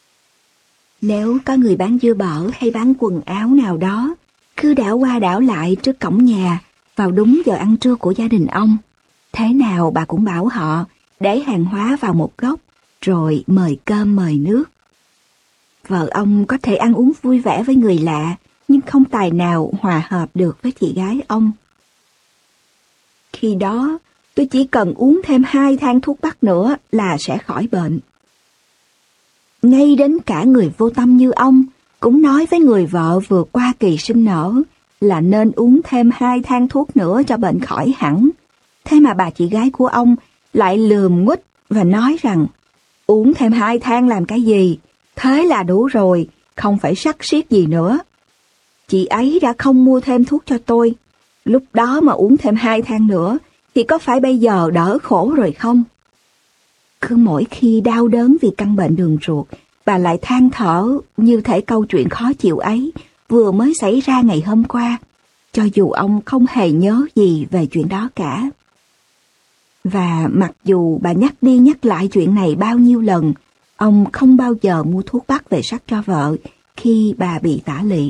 Nếu có người bán dưa bở hay bán quần áo nào đó, cứ đảo qua đảo lại trước cổng nhà vào đúng giờ ăn trưa của gia đình ông, thế nào bà cũng bảo họ để hàng hóa vào một góc rồi mời cơm mời nước. Vợ ông có thể ăn uống vui vẻ với người lạ, nhưng không tài nào hòa hợp được với chị gái ông. Khi đó, tôi chỉ cần uống thêm hai thang thuốc bắc nữa là sẽ khỏi bệnh. Ngay đến cả người vô tâm như ông cũng nói với người vợ vừa qua kỳ sinh nở là nên uống thêm hai thang thuốc nữa cho bệnh khỏi hẳn. Thế mà bà chị gái của ông lại lườm nguýt và nói rằng uống thêm hai thang làm cái gì, thế là đủ rồi, không phải sắt siết gì nữa. Chị ấy đã không mua thêm thuốc cho tôi, lúc đó mà uống thêm hai thang nữa thì có phải bây giờ đỡ khổ rồi không? Cứ mỗi khi đau đớn vì căn bệnh đường ruột, bà lại than thở như thể câu chuyện khó chịu ấy vừa mới xảy ra ngày hôm qua, cho dù ông không hề nhớ gì về chuyện đó cả. Và mặc dù bà nhắc đi nhắc lại chuyện này bao nhiêu lần, ông không bao giờ mua thuốc bắc về sắc cho vợ khi bà bị tả lị.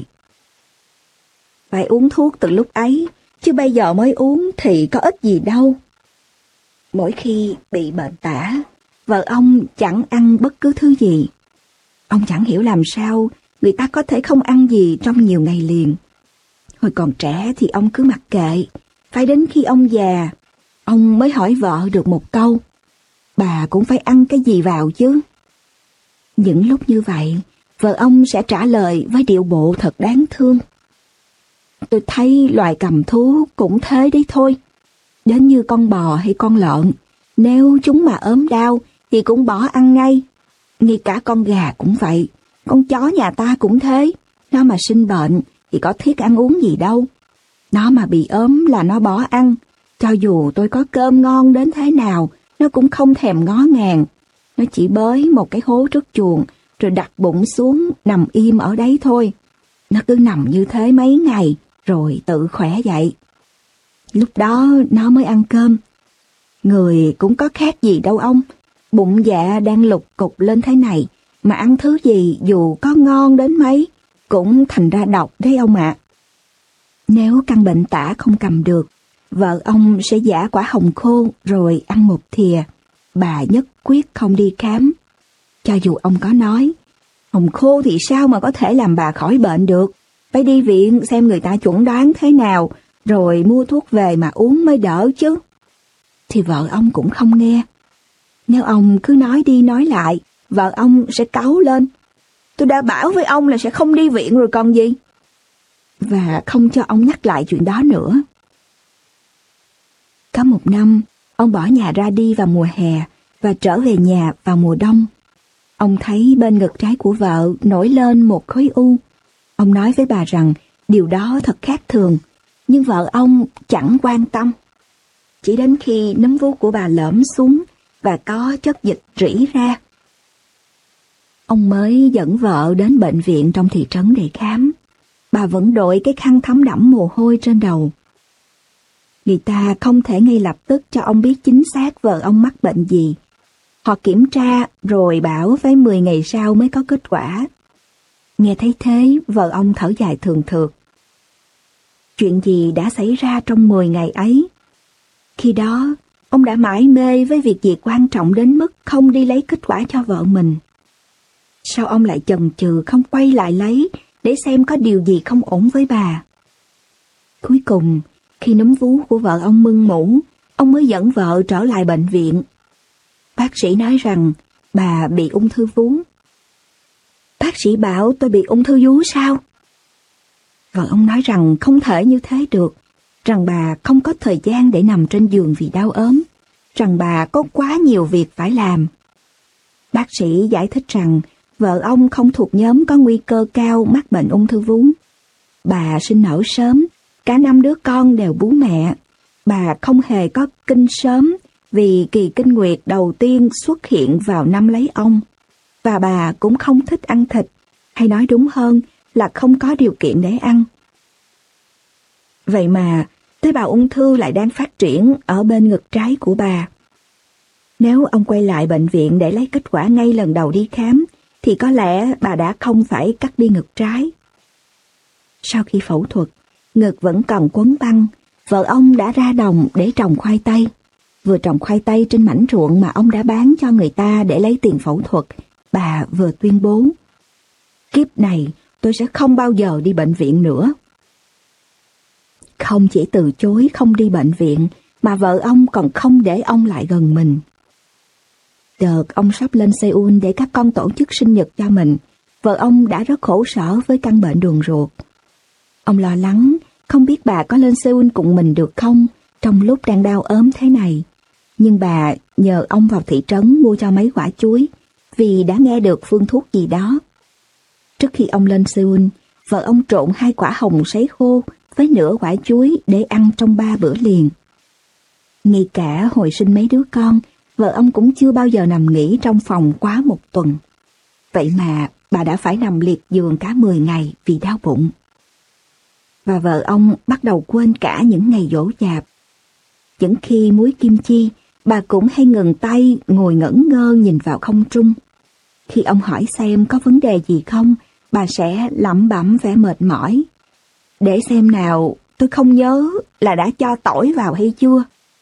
Phải uống thuốc từ lúc ấy, chứ bây giờ mới uống thì có ích gì đâu. Mỗi khi bị bệnh tả, vợ ông chẳng ăn bất cứ thứ gì. Ông chẳng hiểu làm sao người ta có thể không ăn gì trong nhiều ngày liền. Hồi còn trẻ thì ông cứ mặc kệ, phải đến khi ông già, ông mới hỏi vợ được một câu, bà cũng phải ăn cái gì vào chứ. Những lúc như vậy, vợ ông sẽ trả lời với điệu bộ thật đáng thương. Tôi thấy loài cầm thú cũng thế đấy thôi. Đến như con bò hay con lợn, nếu chúng mà ốm đau thì cũng bỏ ăn ngay. Ngay cả con gà cũng vậy, con chó nhà ta cũng thế. Nó mà sinh bệnh thì có thiết ăn uống gì đâu. Nó mà bị ốm là nó bỏ ăn. Cho dù tôi có cơm ngon đến thế nào, nó cũng không thèm ngó ngàng. Nó chỉ bới một cái hố trước chuồng, rồi đặt bụng xuống, nằm im ở đấy thôi. Nó cứ nằm như thế mấy ngày, rồi tự khỏe dậy. Lúc đó nó mới ăn cơm. Người cũng có khác gì đâu ông. Bụng dạ đang lục cục lên thế này, mà ăn thứ gì dù có ngon đến mấy, cũng thành ra độc đấy ông ạ. Nếu căn bệnh tả không cầm được, vợ ông sẽ giã quả hồng khô rồi ăn một thìa. Bà nhất quyết không đi khám. Cho dù ông có nói, Hồng khô thì sao mà có thể làm bà khỏi bệnh được. Phải đi viện xem người ta chuẩn đoán thế nào, rồi mua thuốc về mà uống mới đỡ chứ. Thì vợ ông cũng không nghe. Nếu ông cứ nói đi nói lại, vợ ông sẽ cáu lên. Tôi đã bảo với ông là sẽ không đi viện rồi còn gì. Và không cho ông nhắc lại chuyện đó nữa. Có một năm, ông bỏ nhà ra đi vào mùa hè và trở về nhà vào mùa đông. Ông thấy bên ngực trái của vợ nổi lên một khối u. Ông nói với bà rằng điều đó thật khác thường, nhưng vợ ông chẳng quan tâm. Chỉ đến khi nấm vú của bà lõm xuống và có chất dịch rỉ ra, ông mới dẫn vợ đến bệnh viện trong thị trấn để khám. Bà vẫn đội cái khăn thấm đẫm mồ hôi trên đầu. Người ta không thể ngay lập tức cho ông biết chính xác vợ ông mắc bệnh gì. Họ kiểm tra rồi bảo phải mười ngày sau mới có kết quả. Nghe thấy thế, vợ ông thở dài thường thượt. Chuyện gì đã xảy ra trong mười ngày ấy? Khi đó, ông đã mải mê với việc gì quan trọng đến mức không đi lấy kết quả cho vợ mình. Sao ông lại chần chừ không quay lại lấy để xem có điều gì không ổn với bà? Cuối cùng, khi núm vú của vợ ông mưng mủ, ông mới dẫn vợ trở lại bệnh viện. Bác sĩ nói rằng bà bị ung thư vú. Bác sĩ bảo tôi bị ung thư vú sao? Vợ ông nói rằng không thể như thế được, rằng bà không có thời gian để nằm trên giường vì đau ốm, rằng bà có quá nhiều việc phải làm. Bác sĩ giải thích rằng vợ ông không thuộc nhóm có nguy cơ cao mắc bệnh ung thư vú. Bà sinh nở sớm, cả năm đứa con đều bú mẹ. Bà không hề có kinh sớm vì kỳ kinh nguyệt đầu tiên xuất hiện vào năm lấy ông. Và bà cũng không thích ăn thịt, hay nói đúng hơn là không có điều kiện để ăn. Vậy mà tế bào ung thư lại đang phát triển ở bên ngực trái của bà. Nếu ông quay lại bệnh viện để lấy kết quả ngay lần đầu đi khám, thì có lẽ bà đã không phải cắt đi ngực trái. Sau khi phẫu thuật, ngực vẫn còn quấn băng, vợ ông đã ra đồng để trồng khoai tây. Vừa trồng khoai tây trên mảnh ruộng mà ông đã bán cho người ta để lấy tiền phẫu thuật, bà vừa tuyên bố: kiếp này tôi sẽ không bao giờ đi bệnh viện nữa. Không chỉ từ chối không đi bệnh viện, mà vợ ông còn không để ông lại gần mình. Đợt ông sắp lên Seoul để các con tổ chức sinh nhật cho mình, vợ ông đã rất khổ sở với căn bệnh đường ruột. Ông lo lắng, không biết bà có lên Seoul cùng mình được không, trong lúc đang đau ốm thế này. Nhưng bà nhờ ông vào thị trấn mua cho mấy quả chuối, vì đã nghe được phương thuốc gì đó. Trước khi ông lên Seoul, vợ ông trộn hai quả hồng sấy khô với nửa quả chuối để ăn trong ba bữa liền. Ngay cả hồi sinh mấy đứa con, vợ ông cũng chưa bao giờ nằm nghỉ trong phòng quá một tuần. Vậy mà bà đã phải nằm liệt giường cả mười ngày vì đau bụng. Và vợ ông bắt đầu quên cả những ngày dỗ dạp. Những khi muối kim chi, bà cũng hay ngừng tay ngồi ngẩn ngơ nhìn vào không trung. Khi ông hỏi xem có vấn đề gì không, bà sẽ lẩm bẩm vẻ mệt mỏi. Để xem nào, tôi không nhớ là đã cho tỏi vào hay chưa.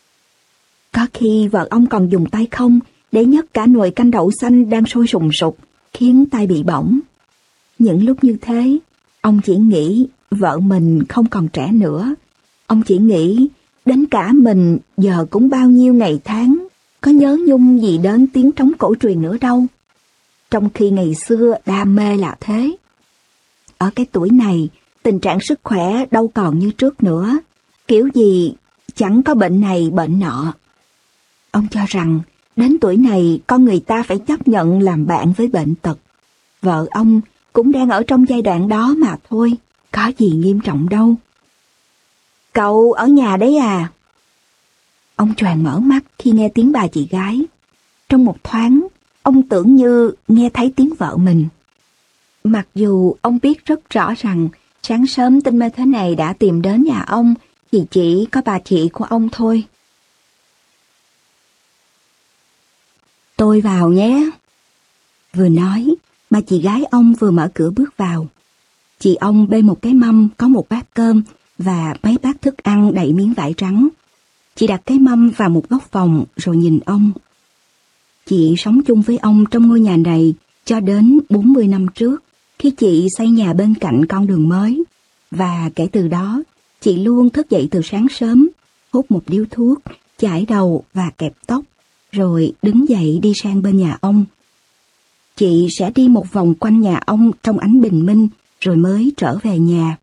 Có khi vợ ông còn dùng tay không để nhấc cả nồi canh đậu xanh đang sôi sùng sục, khiến tay bị bỏng. Những lúc như thế, ông chỉ nghĩ vợ mình không còn trẻ nữa. Ông chỉ nghĩ đến cả mình giờ cũng bao nhiêu ngày tháng, có nhớ nhung gì đến tiếng trống cổ truyền nữa đâu. Trong khi ngày xưa đam mê là thế. Ở cái tuổi này, tình trạng sức khỏe đâu còn như trước nữa. Kiểu gì chẳng có bệnh này bệnh nọ. Ông cho rằng đến tuổi này con người ta phải chấp nhận làm bạn với bệnh tật. Vợ ông cũng đang ở trong giai đoạn đó mà thôi, có gì nghiêm trọng đâu. Cậu ở nhà đấy à? Ông choàng mở mắt khi nghe tiếng bà chị gái. Trong một thoáng, ông tưởng như nghe thấy tiếng vợ mình. Mặc dù ông biết rất rõ rằng sáng sớm tin mê thế này đã tìm đến nhà ông thì chỉ có bà chị của ông thôi. Tôi vào nhé. Vừa nói, bà chị gái ông vừa mở cửa bước vào. Chị ông bê một cái mâm có một bát cơm và mấy bát thức ăn đầy miếng vải trắng. Chị đặt cái mâm vào một góc phòng rồi nhìn ông. Chị sống chung với ông trong ngôi nhà này Cho đến bốn mươi năm trước, khi chị xây nhà bên cạnh con đường mới, và kể từ đó, chị luôn thức dậy từ sáng sớm, hút một điếu thuốc, chải đầu và kẹp tóc, rồi đứng dậy đi sang bên nhà ông. Chị sẽ đi một vòng quanh nhà ông trong ánh bình minh, rồi mới trở về nhà.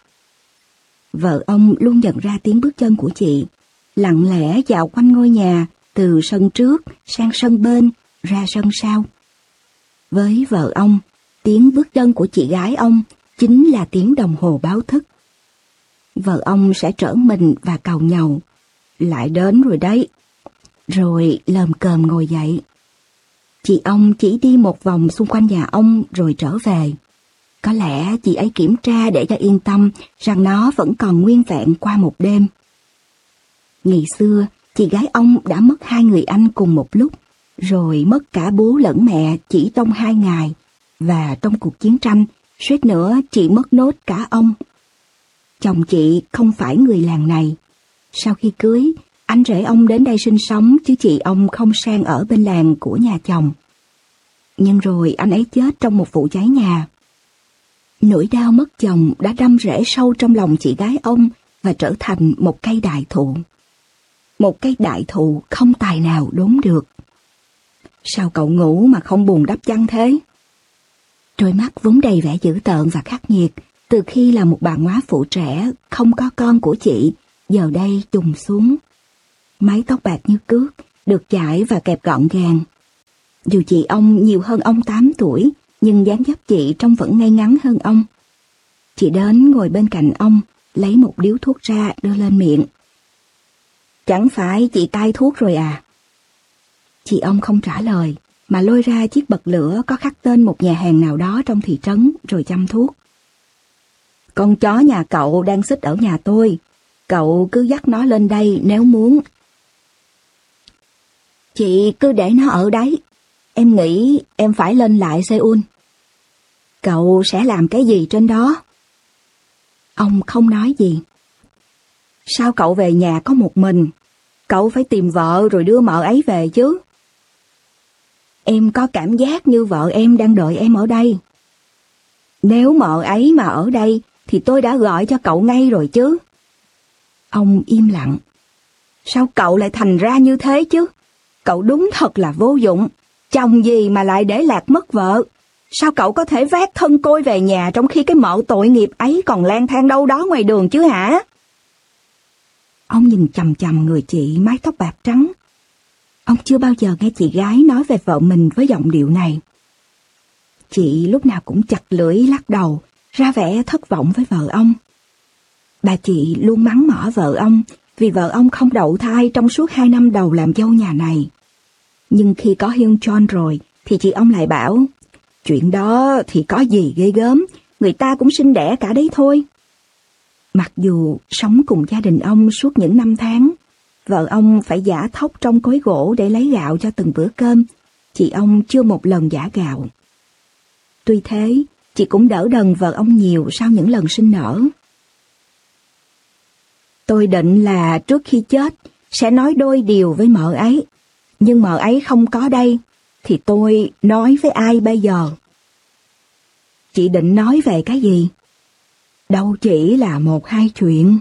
Vợ ông luôn nhận ra tiếng bước chân của chị, lặng lẽ dạo quanh ngôi nhà, từ sân trước sang sân bên, ra sân sau. Với vợ ông, tiếng bước chân của chị gái ông chính là tiếng đồng hồ báo thức. Vợ ông sẽ trở mình và càu nhàu. Lại đến rồi đấy. Rồi lờm cờm ngồi dậy. Chị ông chỉ đi một vòng xung quanh nhà ông rồi trở về. Có lẽ chị ấy kiểm tra để cho yên tâm rằng nó vẫn còn nguyên vẹn qua một đêm. Ngày xưa, chị gái ông đã mất hai người anh cùng một lúc, rồi mất cả bố lẫn mẹ chỉ trong hai ngày, và trong cuộc chiến tranh, suýt nữa chị mất nốt cả ông. Chồng chị không phải người làng này. Sau khi cưới, anh rể ông đến đây sinh sống chứ chị ông không sang ở bên làng của nhà chồng. Nhưng rồi anh ấy chết trong một vụ cháy nhà. Nỗi đau mất chồng đã đâm rễ sâu trong lòng chị gái ông và trở thành một cây đại thụ. Một cây đại thụ không tài nào đốn được. Sao cậu ngủ mà không buồn đắp chăn thế? Đôi mắt vốn đầy vẻ dữ tợn và khắc nghiệt, từ khi là một bà ngoá phụ trẻ, không có con của chị, giờ đây trùng xuống. Mái tóc bạc như cước, được chải và kẹp gọn gàng. Dù chị ông nhiều hơn ông tám tuổi, nhưng dáng dấp chị trông vẫn ngay ngắn hơn ông. Chị đến ngồi bên cạnh ông, lấy một điếu thuốc ra đưa lên miệng. Chẳng phải chị cai thuốc rồi à? Chị ông không trả lời, mà lôi ra chiếc bật lửa có khắc tên một nhà hàng nào đó trong thị trấn rồi châm thuốc. Con chó nhà cậu đang xích ở nhà tôi, cậu cứ dắt nó lên đây nếu muốn. Chị cứ để nó ở đấy, em nghĩ em phải lên lại Seoul. Cậu sẽ làm cái gì trên đó? Ông không nói gì. Sao cậu về nhà có một mình? Cậu phải tìm vợ rồi đưa mợ ấy về chứ. Em có cảm giác như vợ em đang đợi em ở đây. Nếu mợ ấy mà ở đây thì tôi đã gọi cho cậu ngay rồi chứ. Ông im lặng. Sao cậu lại thành ra như thế chứ? Cậu đúng thật là vô dụng. Chồng gì mà lại để lạc mất vợ? Sao cậu có thể vác thân côi về nhà trong khi cái mợ tội nghiệp ấy còn lang thang đâu đó ngoài đường chứ hả? Ông nhìn chằm chằm người chị mái tóc bạc trắng. Ông chưa bao giờ nghe chị gái nói về vợ mình với giọng điệu này. Chị lúc nào cũng chặt lưỡi lắc đầu, ra vẻ thất vọng với vợ ông. Bà chị luôn mắng mỏ vợ ông vì vợ ông không đậu thai trong suốt hai năm đầu làm dâu nhà này. Nhưng khi có Hyun Chon rồi thì chị ông lại bảo, chuyện đó thì có gì ghê gớm, người ta cũng sinh đẻ cả đấy thôi. Mặc dù sống cùng gia đình ông suốt những năm tháng, vợ ông phải giã thóc trong cối gỗ để lấy gạo cho từng bữa cơm, chị ông chưa một lần giã gạo. Tuy thế, chị cũng đỡ đần vợ ông nhiều sau những lần sinh nở. Tôi định là trước khi chết sẽ nói đôi điều với mợ ấy, nhưng mợ ấy không có đây, thì tôi nói với ai bây giờ? Chị định nói về cái gì? Đâu chỉ là một hai chuyện.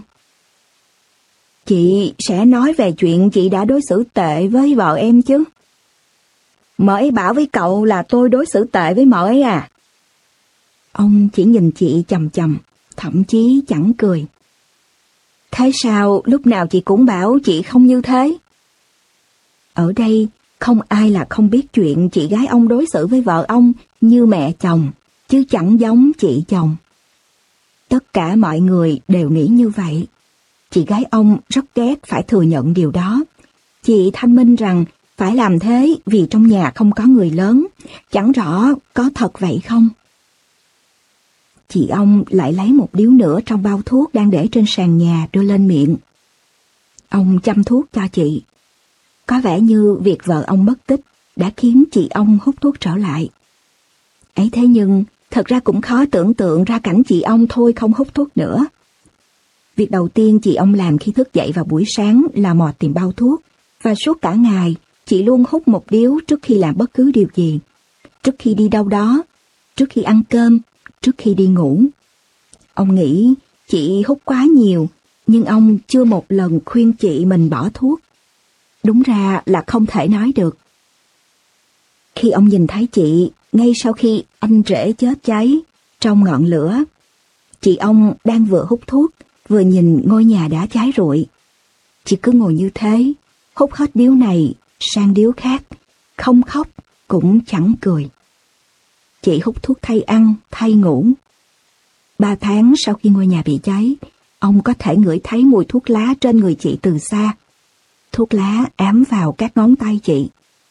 Chị sẽ nói về chuyện chị đã đối xử tệ với vợ em chứ. Mợ ấy bảo với cậu là tôi đối xử tệ với mợ ấy à? Ông chỉ nhìn chị chằm chằm, thậm chí chẳng cười. Thế sao lúc nào chị cũng bảo chị không như thế? Ở đây không ai là không biết chuyện chị gái ông đối xử với vợ ông như mẹ chồng, chứ chẳng giống chị chồng. Tất cả mọi người đều nghĩ như vậy. Chị gái ông rất ghét phải thừa nhận điều đó. Chị thanh minh rằng phải làm thế vì trong nhà không có người lớn, chẳng rõ có thật vậy không. Chị ông lại lấy một điếu nữa trong bao thuốc đang để trên sàn nhà đưa lên miệng. Ông châm thuốc cho chị. Có vẻ như việc vợ ông mất tích đã khiến chị ông hút thuốc trở lại. Ấy thế nhưng, thật ra cũng khó tưởng tượng ra cảnh chị ông thôi không hút thuốc nữa. Việc đầu tiên chị ông làm khi thức dậy vào buổi sáng là mò tìm bao thuốc, và suốt cả ngày chị luôn hút một điếu trước khi làm bất cứ điều gì. Trước khi đi đâu đó, trước khi ăn cơm, trước khi đi ngủ. Ông nghĩ chị hút quá nhiều, nhưng ông chưa một lần khuyên chị mình bỏ thuốc. Đúng ra là không thể nói được. Khi ông nhìn thấy chị, ngay sau khi anh rể chết cháy trong ngọn lửa, chị ông đang vừa hút thuốc, vừa nhìn ngôi nhà đã cháy rụi. Chị cứ ngồi như thế, hút hết điếu này sang điếu khác, không khóc cũng chẳng cười. Chị hút thuốc thay ăn, thay ngủ. Ba tháng sau khi ngôi nhà bị cháy, ông có thể ngửi thấy mùi thuốc lá trên người chị từ xa. Thuốc lá ám vào các ngón tay chị.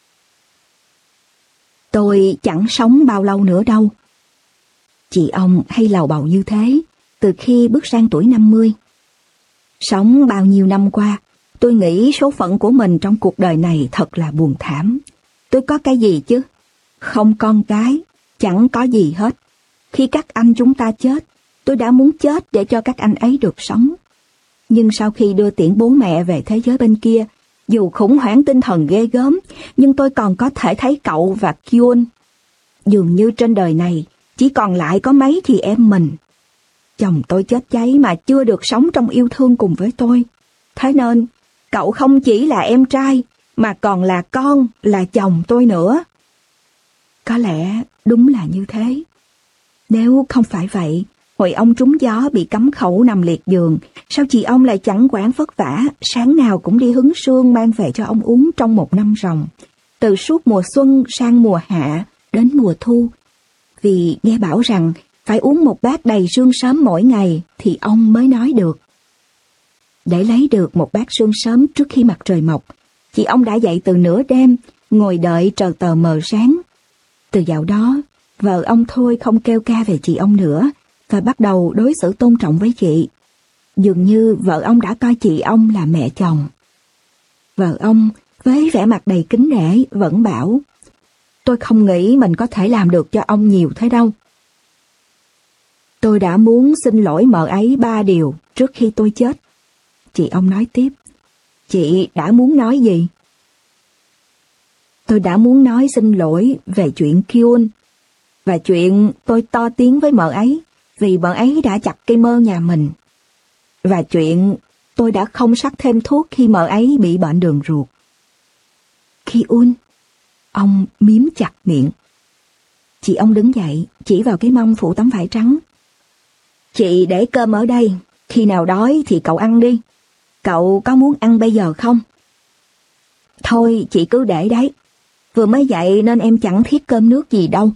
Tôi chẳng sống bao lâu nữa đâu. Chị ông hay lầu bầu như thế, từ khi bước sang tuổi năm mươi. Sống bao nhiêu năm qua, tôi nghĩ số phận của mình trong cuộc đời này thật là buồn thảm. Tôi có cái gì chứ? Không con cái, chẳng có gì hết. Khi các anh chúng ta chết, tôi đã muốn chết để cho các anh ấy được sống. Nhưng sau khi đưa tiễn bố mẹ về thế giới bên kia, dù khủng hoảng tinh thần ghê gớm, nhưng tôi còn có thể thấy cậu và Kyun. Dường như trên đời này, chỉ còn lại có mấy chị em mình. Chồng tôi chết cháy mà chưa được sống trong yêu thương cùng với tôi. Thế nên, cậu không chỉ là em trai, mà còn là con, là chồng tôi nữa. Có lẽ đúng là như thế. Nếu không phải vậy, hồi ông trúng gió bị cấm khẩu nằm liệt giường, sao chị ông lại chẳng quản vất vả, sáng nào cũng đi hứng sương mang về cho ông uống trong một năm ròng, từ suốt mùa xuân sang mùa hạ đến mùa thu. Vì nghe bảo rằng phải uống một bát đầy sương sớm mỗi ngày thì ông mới nói được. Để lấy được một bát sương sớm trước khi mặt trời mọc, chị ông đã dậy từ nửa đêm, ngồi đợi trời tờ mờ sáng. Từ dạo đó, vợ ông thôi không kêu ca về chị ông nữa, và bắt đầu đối xử tôn trọng với chị. Dường như vợ ông đã coi chị ông là mẹ chồng. Vợ ông, với vẻ mặt đầy kính nể, vẫn bảo, tôi không nghĩ mình có thể làm được cho ông nhiều thế đâu. Tôi đã muốn xin lỗi mợ ấy ba điều trước khi tôi chết. Chị ông nói tiếp, chị đã muốn nói gì? Tôi đã muốn nói xin lỗi về chuyện Kyun, và chuyện tôi to tiếng với mợ ấy vì mợ ấy đã chặt cây mơ nhà mình, và chuyện tôi đã không sắc thêm thuốc khi mợ ấy bị bệnh đường ruột. Kyun, ông miếm chặt miệng. Chị ông đứng dậy, chỉ vào cái mâm phủ tấm vải trắng. Chị để cơm ở đây, khi nào đói thì cậu ăn đi. Cậu có muốn ăn bây giờ không? Thôi, chị cứ để đấy. Vừa mới dậy nên em chẳng thiết cơm nước gì đâu.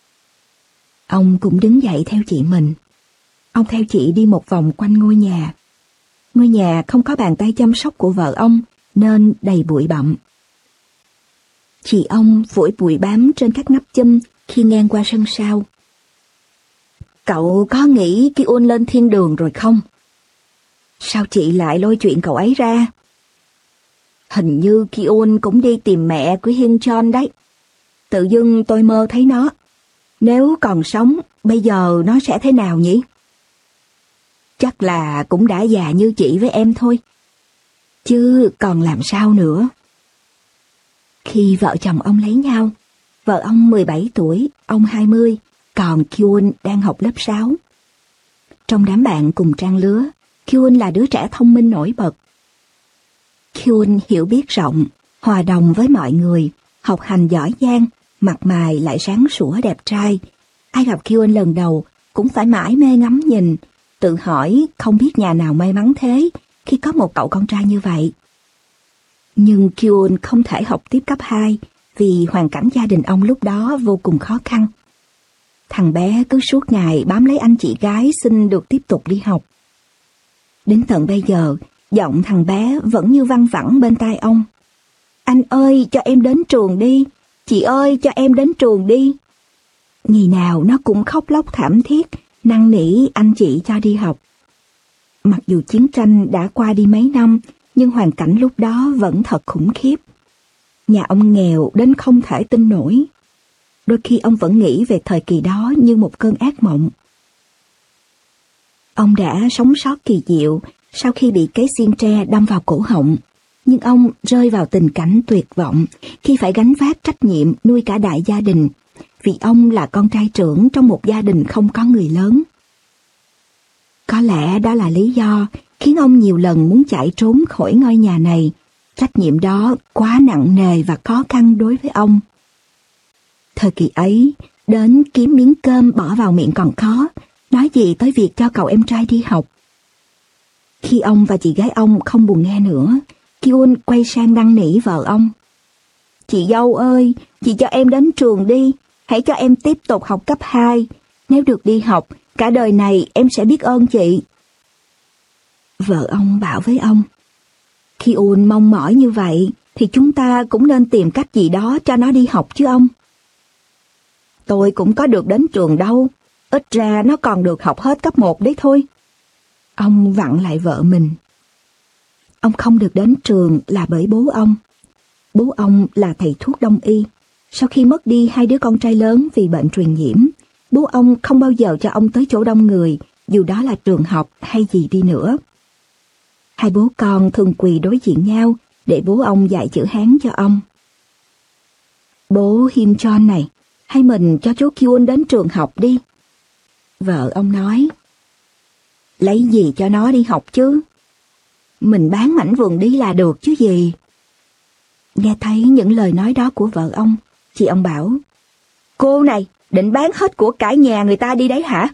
Ông cũng đứng dậy theo chị mình. Ông theo chị đi một vòng quanh ngôi nhà. Ngôi nhà không có bàn tay chăm sóc của vợ ông nên đầy bụi bặm. Chị ông phủi bụi bám trên các nắp chum khi ngang qua sân sau. Cậu có nghĩ Kyun lên thiên đường rồi không? Sao chị lại lôi chuyện cậu ấy ra? Hình như Kyun cũng đi tìm mẹ của Hyun Chon đấy. Tự dưng tôi mơ thấy nó. Nếu còn sống, bây giờ nó sẽ thế nào nhỉ? Chắc là cũng đã già như chị với em thôi. Chứ còn làm sao nữa? Khi vợ chồng ông lấy nhau, vợ ông mười bảy tuổi, ông hai mươi, còn Kyun đang học lớp sáu. Trong đám bạn cùng trang lứa, Kyun là đứa trẻ thông minh nổi bật. Kyun hiểu biết rộng, hòa đồng với mọi người, học hành giỏi giang, mặt mày lại sáng sủa đẹp trai. Ai gặp Kyun lần đầu cũng phải mãi mê ngắm nhìn, tự hỏi không biết nhà nào may mắn thế khi có một cậu con trai như vậy. Nhưng Kyun không thể học tiếp cấp hai vì hoàn cảnh gia đình ông lúc đó vô cùng khó khăn. Thằng bé cứ suốt ngày bám lấy anh chị gái xin được tiếp tục đi học. Đến tận bây giờ, giọng thằng bé vẫn như văng vẳng bên tai ông. Anh ơi, cho em đến trường đi. Chị ơi, cho em đến trường đi. Ngày nào nó cũng khóc lóc thảm thiết, năn nỉ anh chị cho đi học. Mặc dù chiến tranh đã qua đi mấy năm, nhưng hoàn cảnh lúc đó vẫn thật khủng khiếp. Nhà ông nghèo đến không thể tin nổi. Đôi khi ông vẫn nghĩ về thời kỳ đó như một cơn ác mộng. Ông đã sống sót kỳ diệu sau khi bị cấy xiên tre đâm vào cổ họng, nhưng ông rơi vào tình cảnh tuyệt vọng khi phải gánh vác trách nhiệm nuôi cả đại gia đình, vì ông là con trai trưởng trong một gia đình không có người lớn. Có lẽ đó là lý do khiến ông nhiều lần muốn chạy trốn khỏi ngôi nhà này. Trách nhiệm đó quá nặng nề và khó khăn đối với ông. Thời kỳ ấy, đến kiếm miếng cơm bỏ vào miệng còn khó, nói gì tới việc cho cậu em trai đi học. Khi ông và chị gái ông không buồn nghe nữa, Kyun quay sang năn nỉ vợ ông. Chị dâu ơi, chị cho em đến trường đi, hãy cho em tiếp tục học cấp hai. Nếu được đi học, cả đời này em sẽ biết ơn chị. Vợ ông bảo với ông, Kyun mong mỏi như vậy, thì chúng ta cũng nên tìm cách gì đó cho nó đi học chứ ông. Tôi cũng có được đến trường đâu, ít ra nó còn được học hết cấp một đấy thôi. Ông vặn lại vợ mình. Ông không được đến trường là bởi bố ông. Bố ông là thầy thuốc đông y. Sau khi mất đi hai đứa con trai lớn vì bệnh truyền nhiễm, bố ông không bao giờ cho ông tới chỗ đông người, dù đó là trường học hay gì đi nữa. Hai bố con thường quỳ đối diện nhau để bố ông dạy chữ Hán cho ông. Bố Him Chon này, hay mình cho chú Kyun đến trường học đi. Vợ ông nói, lấy gì cho nó đi học chứ? Mình bán mảnh vườn đi là được chứ gì. Nghe thấy những lời nói đó của vợ ông, chị ông bảo, cô này, định bán hết của cải nhà người ta đi đấy hả?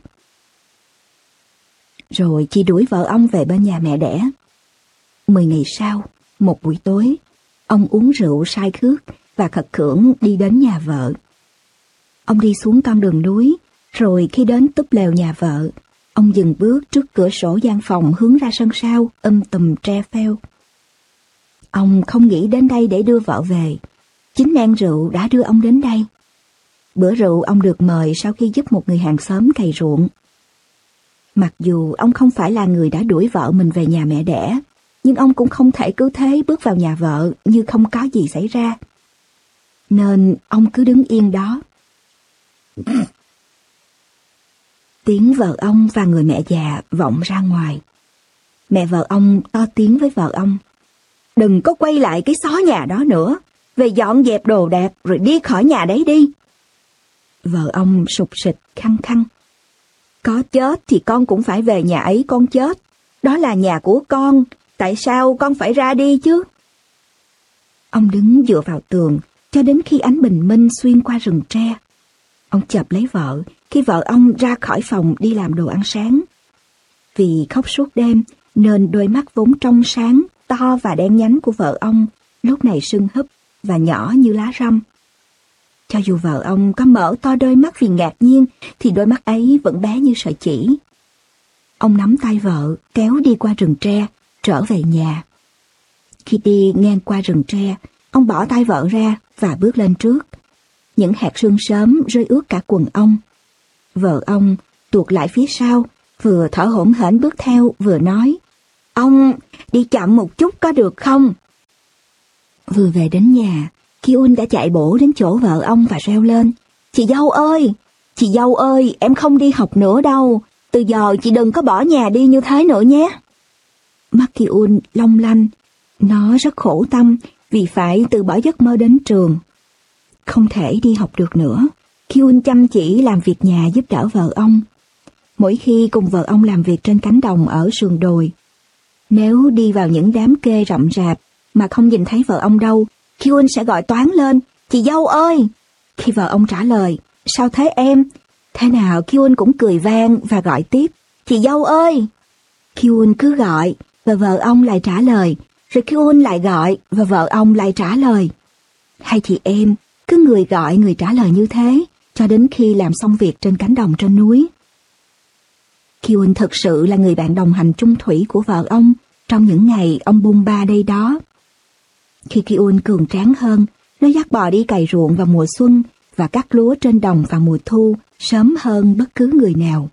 Rồi chị đuổi vợ ông về bên nhà mẹ đẻ. Mười ngày sau, một buổi tối, ông uống rượu say khước và khật khưởng đi đến nhà vợ. Ông đi xuống con đường núi, rồi khi đến túp lều nhà vợ, ông dừng bước trước cửa sổ gian phòng hướng ra sân sau, um tùm tre pheo. Ông không nghĩ đến đây để đưa vợ về, chính men rượu đã đưa ông đến đây. Bữa rượu ông được mời sau khi giúp một người hàng xóm cày ruộng. Mặc dù ông không phải là người đã đuổi vợ mình về nhà mẹ đẻ, nhưng ông cũng không thể cứ thế bước vào nhà vợ như không có gì xảy ra. Nên ông cứ đứng yên đó. Tiếng vợ ông và người mẹ già vọng ra ngoài. Mẹ vợ ông to tiếng với vợ ông. Đừng có quay lại cái xó nhà đó nữa. Về dọn dẹp đồ đạc rồi đi khỏi nhà đấy đi. Vợ ông sụp sịch khăng khăng. Có chết thì con cũng phải về nhà ấy con chết. Đó là nhà của con. Tại sao con phải ra đi chứ? Ông đứng dựa vào tường cho đến khi ánh bình minh xuyên qua rừng tre. Ông chộp lấy vợ khi vợ ông ra khỏi phòng đi làm đồ ăn sáng. Vì khóc suốt đêm nên đôi mắt vốn trong sáng, to và đen nhánh của vợ ông lúc này sưng húp và nhỏ như lá răm. Cho dù vợ ông có mở to đôi mắt vì ngạc nhiên thì đôi mắt ấy vẫn bé như sợi chỉ. Ông nắm tay vợ kéo đi qua rừng tre, trở về nhà. Khi đi ngang qua rừng tre, ông bỏ tay vợ ra và bước lên trước. Những hạt sương sớm rơi ướt cả quần ông. Vợ ông tuột lại phía sau, vừa thở hổn hển bước theo vừa nói, ông đi chậm một chút có được không? Vừa về đến nhà, Kyun đã chạy bổ đến chỗ vợ ông và reo lên, chị dâu ơi, chị dâu ơi, em không đi học nữa đâu, từ giờ chị đừng có bỏ nhà đi như thế nữa nhé. Mắt Kyun long lanh, nó rất khổ tâm vì phải từ bỏ giấc mơ đến trường. Không thể đi học được nữa, Kyun chăm chỉ làm việc nhà giúp đỡ vợ ông. Mỗi khi cùng vợ ông làm việc trên cánh đồng ở sườn đồi, nếu đi vào những đám kê rậm rạp mà không nhìn thấy vợ ông đâu, Kyun sẽ gọi toáng lên, chị dâu ơi. Khi vợ ông trả lời, sao thế em? Thế nào Kyun cũng cười vang và gọi tiếp, chị dâu ơi. Kyun cứ gọi và vợ ông lại trả lời, rồi Kyun lại gọi và vợ ông lại trả lời. Hai chị em cứ người gọi người trả lời như thế cho đến khi làm xong việc trên cánh đồng trên núi. Kyun thực sự là người bạn đồng hành chung thủy của vợ ông trong những ngày ông bôn ba đây đó. Khi Kyun cường tráng hơn, nó dắt bò đi cày ruộng vào mùa xuân và cắt lúa trên đồng vào mùa thu sớm hơn bất cứ người nào.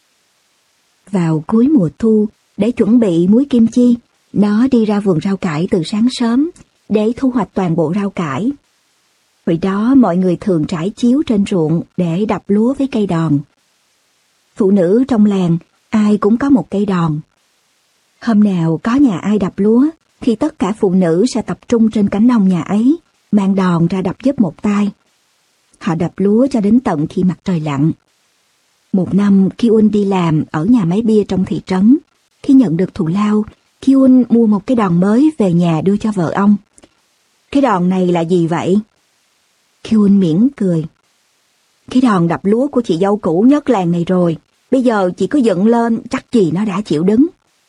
Vào cuối mùa thu, để chuẩn bị muối kim chi, nó đi ra vườn rau cải từ sáng sớm để thu hoạch toàn bộ rau cải. Hồi đó mọi người thường trải chiếu trên ruộng để đập lúa với cây đòn. Phụ nữ trong làng ai cũng có một cây đòn. Hôm nào có nhà ai đập lúa thì tất cả phụ nữ sẽ tập trung trên cánh đồng nhà ấy, mang đòn ra đập giúp một tay. Họ đập lúa cho đến tận khi mặt trời lặn. Một năm, Kyun đi làm ở nhà máy bia trong thị trấn. Khi nhận được thù lao, Kyun mua một cái đòn mới về nhà đưa cho vợ ông. Cái đòn này là gì vậy? Kyun mỉm cười. Cái đòn đập lúa của chị dâu cũ nhất làng này rồi. Bây giờ chị cứ dựng lên, chắc gì nó đã chịu đứng.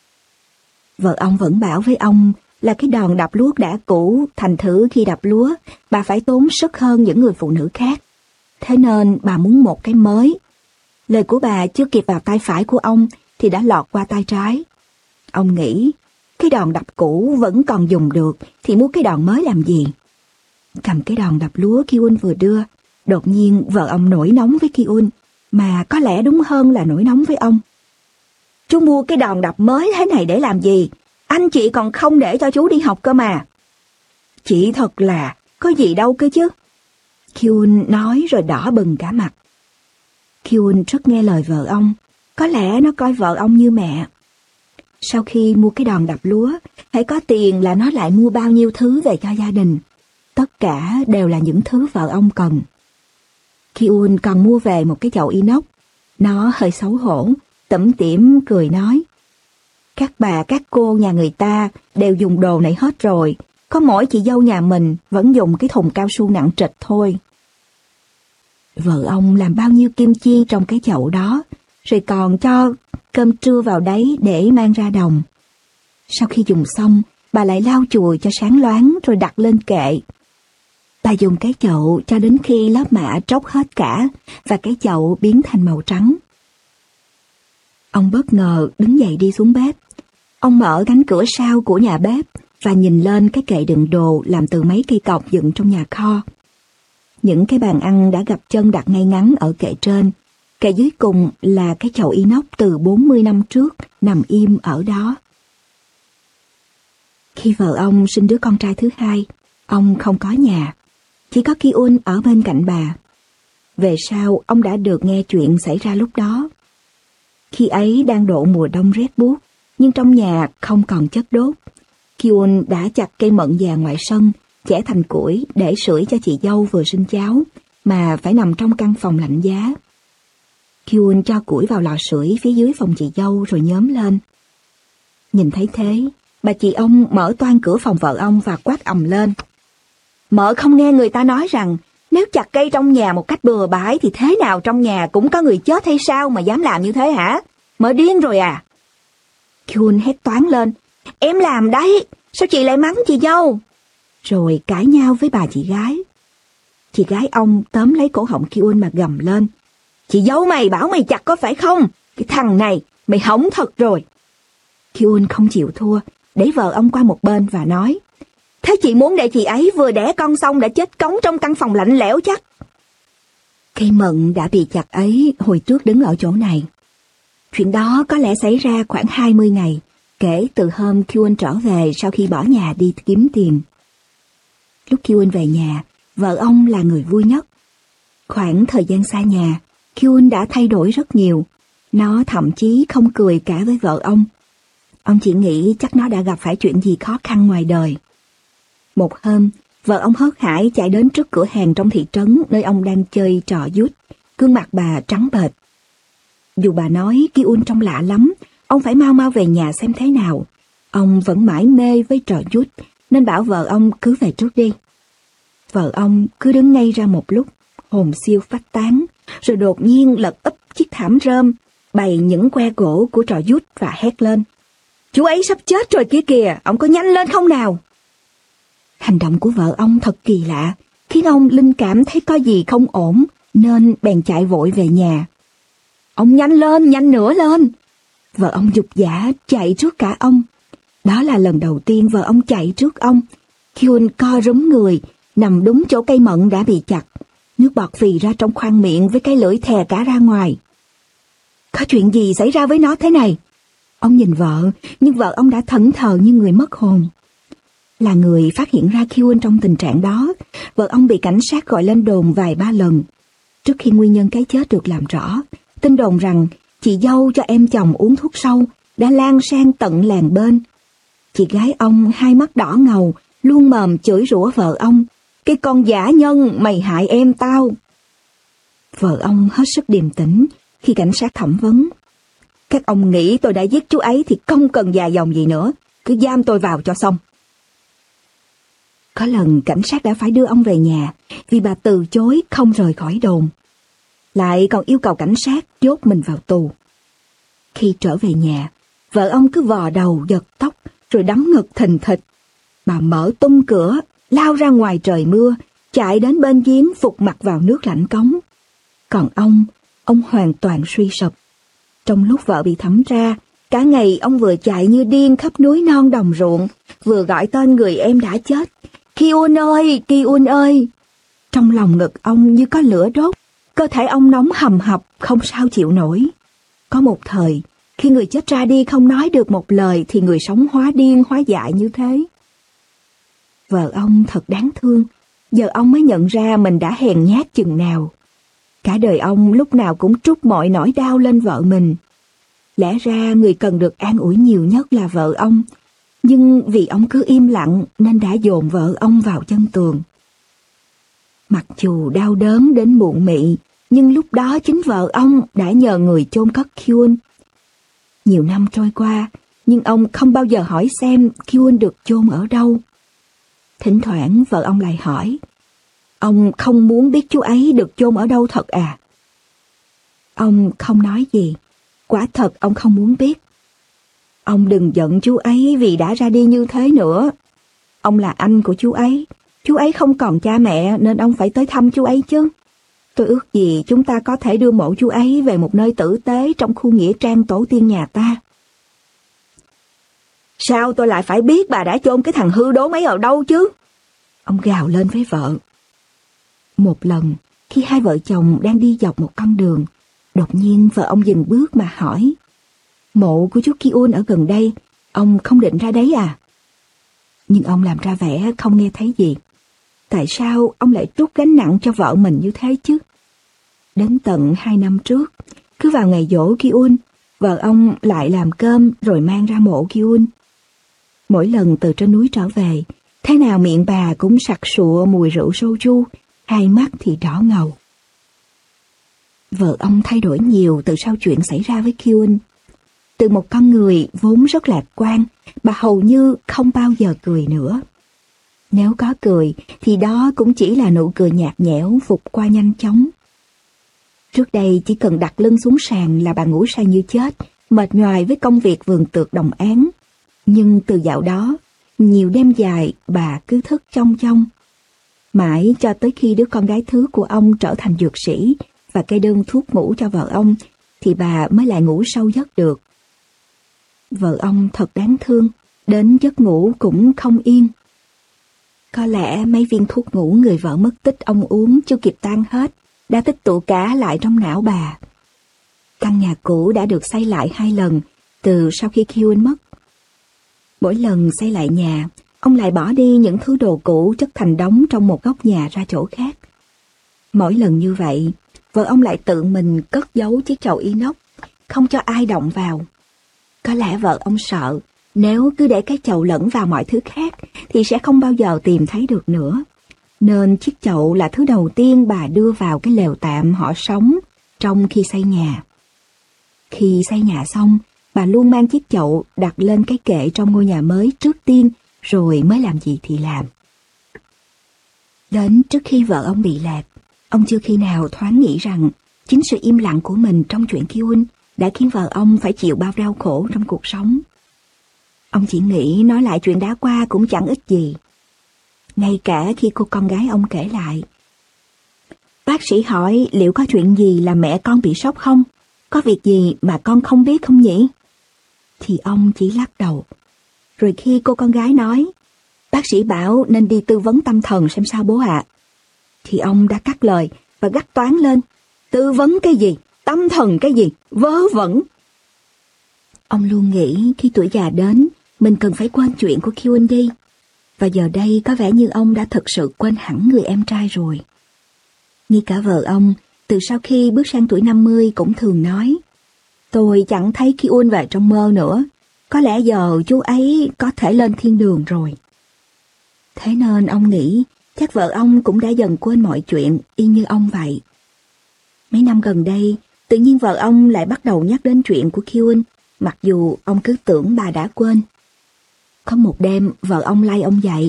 Vợ ông vẫn bảo với ông là cái đòn đập lúa đã cũ, thành thử khi đập lúa, bà phải tốn sức hơn những người phụ nữ khác. Thế nên bà muốn một cái mới. Lời của bà chưa kịp vào tay phải của ông thì đã lọt qua tay trái. Ông nghĩ, cái đòn đập cũ vẫn còn dùng được thì mua cái đòn mới làm gì? Cầm cái đòn đập lúa Kyun vừa đưa, đột nhiên vợ ông nổi nóng với Kyun, mà có lẽ đúng hơn là nổi nóng với ông. Chú mua cái đòn đập mới thế này để làm gì? Anh chị còn không để cho chú đi học cơ mà. Chị thật là, có gì đâu cơ chứ. Kyun nói rồi đỏ bừng cả mặt. Kyun rất nghe lời vợ ông, có lẽ nó coi vợ ông như mẹ. Sau khi mua cái đòn đập lúa, hãy có tiền là nó lại mua bao nhiêu thứ về cho gia đình. Tất cả đều là những thứ vợ ông cần. Kyun còn mua về một cái chậu inox. Nó hơi xấu hổ, tủm tỉm cười nói. Các bà các cô nhà người ta đều dùng đồ này hết rồi, có mỗi chị dâu nhà mình vẫn dùng cái thùng cao su nặng trịch thôi. Vợ ông làm bao nhiêu kim chi trong cái chậu đó, rồi còn cho cơm trưa vào đấy để mang ra đồng. Sau khi dùng xong, bà lại lau chùi cho sáng loáng rồi đặt lên kệ. Bà dùng cái chậu cho đến khi lớp mạ tróc hết cả và cái chậu biến thành màu trắng. Ông bất ngờ đứng dậy đi xuống bếp. Ông mở cánh cửa sau của nhà bếp và nhìn lên cái kệ đựng đồ làm từ mấy cây cọc dựng trong nhà kho. Những cái bàn ăn đã gập chân đặt ngay ngắn ở kệ trên. Kệ dưới cùng là cái chậu inox từ bốn mươi năm trước nằm im ở đó. Khi vợ ông sinh đứa con trai thứ hai, ông không có nhà. Chỉ có Kyun ở bên cạnh bà. Về sau, ông đã được nghe chuyện xảy ra lúc đó. Khi ấy đang độ mùa đông rét buốt, nhưng trong nhà không còn chất đốt. Kyun đã chặt cây mận già ngoài sân, chẻ thành củi để sưởi cho chị dâu vừa sinh cháu, mà phải nằm trong căn phòng lạnh giá. Kyun cho củi vào lò sưởi phía dưới phòng chị dâu rồi nhóm lên. Nhìn thấy thế, bà chị ông mở toang cửa phòng vợ ông và quát ầm lên. Mợ không nghe người ta nói rằng nếu chặt cây trong nhà một cách bừa bãi thì thế nào trong nhà cũng có người chết hay sao mà dám làm như thế hả? Mợ điên rồi à? Kyun hét toáng lên. Em làm đấy, sao chị lại mắng chị dâu? Rồi cãi nhau với bà chị gái. Chị gái ông tóm lấy cổ họng Kyun mà gầm lên. Chị dâu mày bảo mày chặt có phải không? Cái thằng này, mày hỏng thật rồi. Kyun không chịu thua, để vợ ông qua một bên và nói. Thế chị muốn để chị ấy vừa đẻ con xong đã chết cống trong căn phòng lạnh lẽo chắc? Cây mận đã bị chặt ấy hồi trước đứng ở chỗ này. Chuyện đó có lẽ xảy ra khoảng hai mươi ngày, kể từ hôm Kyun trở về sau khi bỏ nhà đi kiếm tiền. Lúc Kyun về nhà, vợ ông là người vui nhất. Khoảng thời gian xa nhà, Kyun đã thay đổi rất nhiều. Nó thậm chí không cười cả với vợ ông. Ông chỉ nghĩ chắc nó đã gặp phải chuyện gì khó khăn ngoài đời. Một hôm, vợ ông hớt hải chạy đến trước cửa hàng trong thị trấn nơi ông đang chơi trò dút. Gương mặt bà trắng bệch. Dù bà nói Kyun trông lạ lắm, ông phải mau mau về nhà xem thế nào. Ông vẫn mãi mê với trò dút, nên bảo vợ ông cứ về trước đi. Vợ ông cứ đứng ngây ra một lúc, hồn siêu phách tán, rồi đột nhiên lật úp chiếc thảm rơm, bày những que gỗ của trò dút và hét lên. Chú ấy sắp chết rồi kia kìa, ông có nhanh lên không nào? Hành động của vợ ông thật kỳ lạ, khiến ông linh cảm thấy có gì không ổn, nên bèn chạy vội về nhà. Ông nhanh lên, nhanh nữa lên! Vợ ông giục giã chạy trước cả ông. Đó là lần đầu tiên vợ ông chạy trước ông. Kyun co rúm người, nằm đúng chỗ cây mận đã bị chặt. Nước bọt phì ra trong khoang miệng với cái lưỡi thè cả ra ngoài. Có chuyện gì xảy ra với nó thế này? Ông nhìn vợ, nhưng vợ ông đã thẫn thờ như người mất hồn. Là người phát hiện ra Kyun trong tình trạng đó, vợ ông bị cảnh sát gọi lên đồn vài ba lần. Trước khi nguyên nhân cái chết được làm rõ, tin đồn rằng chị dâu cho em chồng uống thuốc sâu đã lan sang tận làng bên. Chị gái ông hai mắt đỏ ngầu, luôn mồm chửi rủa vợ ông. Cái con dã nhân, mày hại em tao. Vợ ông hết sức điềm tĩnh khi cảnh sát thẩm vấn. Các ông nghĩ tôi đã giết chú ấy thì không cần dài dòng gì nữa, cứ giam tôi vào cho xong. Có lần cảnh sát đã phải đưa ông về nhà vì bà từ chối không rời khỏi đồn. Lại còn yêu cầu cảnh sát nhốt mình vào tù. Khi trở về nhà, vợ ông cứ vò đầu giật tóc rồi đấm ngực thình thịch. Bà mở tung cửa, lao ra ngoài trời mưa, chạy đến bên giếng phục mặt vào nước lạnh cống. Còn ông, ông hoàn toàn suy sụp. Trong lúc vợ bị thẩm tra, cả ngày ông vừa chạy như điên khắp núi non đồng ruộng, vừa gọi tên người em đã chết. Ki-un ơi, Ki-un ơi! Trong lòng ngực ông như có lửa đốt, cơ thể ông nóng hầm hập, không sao chịu nổi. Có một thời, khi người chết ra đi không nói được một lời thì người sống hóa điên hóa dại như thế. Vợ ông thật đáng thương, giờ ông mới nhận ra mình đã hèn nhát chừng nào. Cả đời ông lúc nào cũng trút mọi nỗi đau lên vợ mình. Lẽ ra người cần được an ủi nhiều nhất là vợ ông, nhưng vì ông cứ im lặng nên đã dồn vợ ông vào chân tường. Mặc dù đau đớn đến mụn mị, nhưng lúc đó chính vợ ông đã nhờ người chôn cất Ki-un. Nhiều năm trôi qua, nhưng ông không bao giờ hỏi xem Ki-un được chôn ở đâu. Thỉnh thoảng vợ ông lại hỏi, ông không muốn biết chú ấy được chôn ở đâu thật à? Ông không nói gì, quả thật ông không muốn biết. Ông đừng giận chú ấy vì đã ra đi như thế nữa. Ông là anh của chú ấy, chú ấy không còn cha mẹ nên ông phải tới thăm chú ấy chứ. Tôi ước gì chúng ta có thể đưa mộ chú ấy về một nơi tử tế trong khu nghĩa trang tổ tiên nhà ta. Sao tôi lại phải biết bà đã chôn cái thằng hư đốn ấy ở đâu chứ? Ông gào lên với vợ. Một lần, khi hai vợ chồng đang đi dọc một con đường, đột nhiên vợ ông dừng bước mà hỏi, mộ của chú Ki-un ở gần đây, ông không định ra đấy à? Nhưng ông làm ra vẻ không nghe thấy gì. Tại sao ông lại trút gánh nặng cho vợ mình như thế chứ? Đến tận hai năm trước, cứ vào ngày giỗ Ki-un, vợ ông lại làm cơm rồi mang ra mộ Ki-un. Mỗi lần từ trên núi trở về, thế nào miệng bà cũng sặc sụa mùi rượu soju, hai mắt thì đỏ ngầu. Vợ ông thay đổi nhiều từ sau chuyện xảy ra với Ki-un. Từ một con người vốn rất lạc quan, bà hầu như không bao giờ cười nữa. Nếu có cười, thì đó cũng chỉ là nụ cười nhạt nhẽo vụt qua nhanh chóng. Trước đây chỉ cần đặt lưng xuống sàn là bà ngủ say như chết, mệt nhoài với công việc vườn tược đồng áng. Nhưng từ dạo đó, nhiều đêm dài bà cứ thức chong chong. Mãi cho tới khi đứa con gái thứ của ông trở thành dược sĩ và kê đơn thuốc ngủ cho vợ ông, thì bà mới lại ngủ sâu giấc được. Vợ ông thật đáng thương, đến giấc ngủ cũng không yên. Có lẽ mấy viên thuốc ngủ người vợ mất tích ông uống chưa kịp tan hết, đã tích tụ cả lại trong não bà. Căn nhà cũ đã được xây lại hai lần từ sau khi Ki-un mất. Mỗi lần xây lại nhà, ông lại bỏ đi những thứ đồ cũ chất thành đống trong một góc nhà ra chỗ khác. Mỗi lần như vậy, vợ ông lại tự mình cất giấu chiếc chậu inox, không cho ai động vào. Có lẽ vợ ông sợ, nếu cứ để cái chậu lẫn vào mọi thứ khác, thì sẽ không bao giờ tìm thấy được nữa. Nên chiếc chậu là thứ đầu tiên bà đưa vào cái lều tạm họ sống trong khi xây nhà. Khi xây nhà xong, bà luôn mang chiếc chậu đặt lên cái kệ trong ngôi nhà mới trước tiên, rồi mới làm gì thì làm. Đến trước khi vợ ông bị lạc, ông chưa khi nào thoáng nghĩ rằng chính sự im lặng của mình trong chuyện Ki-un đã khiến vợ ông phải chịu bao đau khổ trong cuộc sống. Ông chỉ nghĩ nói lại chuyện đã qua cũng chẳng ích gì. Ngay cả khi cô con gái ông kể lại, bác sĩ hỏi liệu có chuyện gì làm mẹ con bị sốc không? Có việc gì mà con không biết không nhỉ? Thì ông chỉ lắc đầu. Rồi khi cô con gái nói, bác sĩ bảo nên đi tư vấn tâm thần xem sao bố ạ. Thì ông đã cắt lời và gắt toáng lên. Tư vấn cái gì? Tâm thần cái gì? Vớ vẩn! Ông luôn nghĩ khi tuổi già đến, mình cần phải quên chuyện của Ki-un đi. Và giờ đây có vẻ như ông đã thực sự quên hẳn người em trai rồi. Ngay cả vợ ông, từ sau khi bước sang tuổi năm mươi cũng thường nói, tôi chẳng thấy Ki-un về trong mơ nữa, có lẽ giờ chú ấy có thể lên thiên đường rồi. Thế nên ông nghĩ chắc vợ ông cũng đã dần quên mọi chuyện y như ông vậy. Mấy năm gần đây, tự nhiên vợ ông lại bắt đầu nhắc đến chuyện của Kyun, mặc dù ông cứ tưởng bà đã quên. Có một đêm, vợ ông lay ông dậy.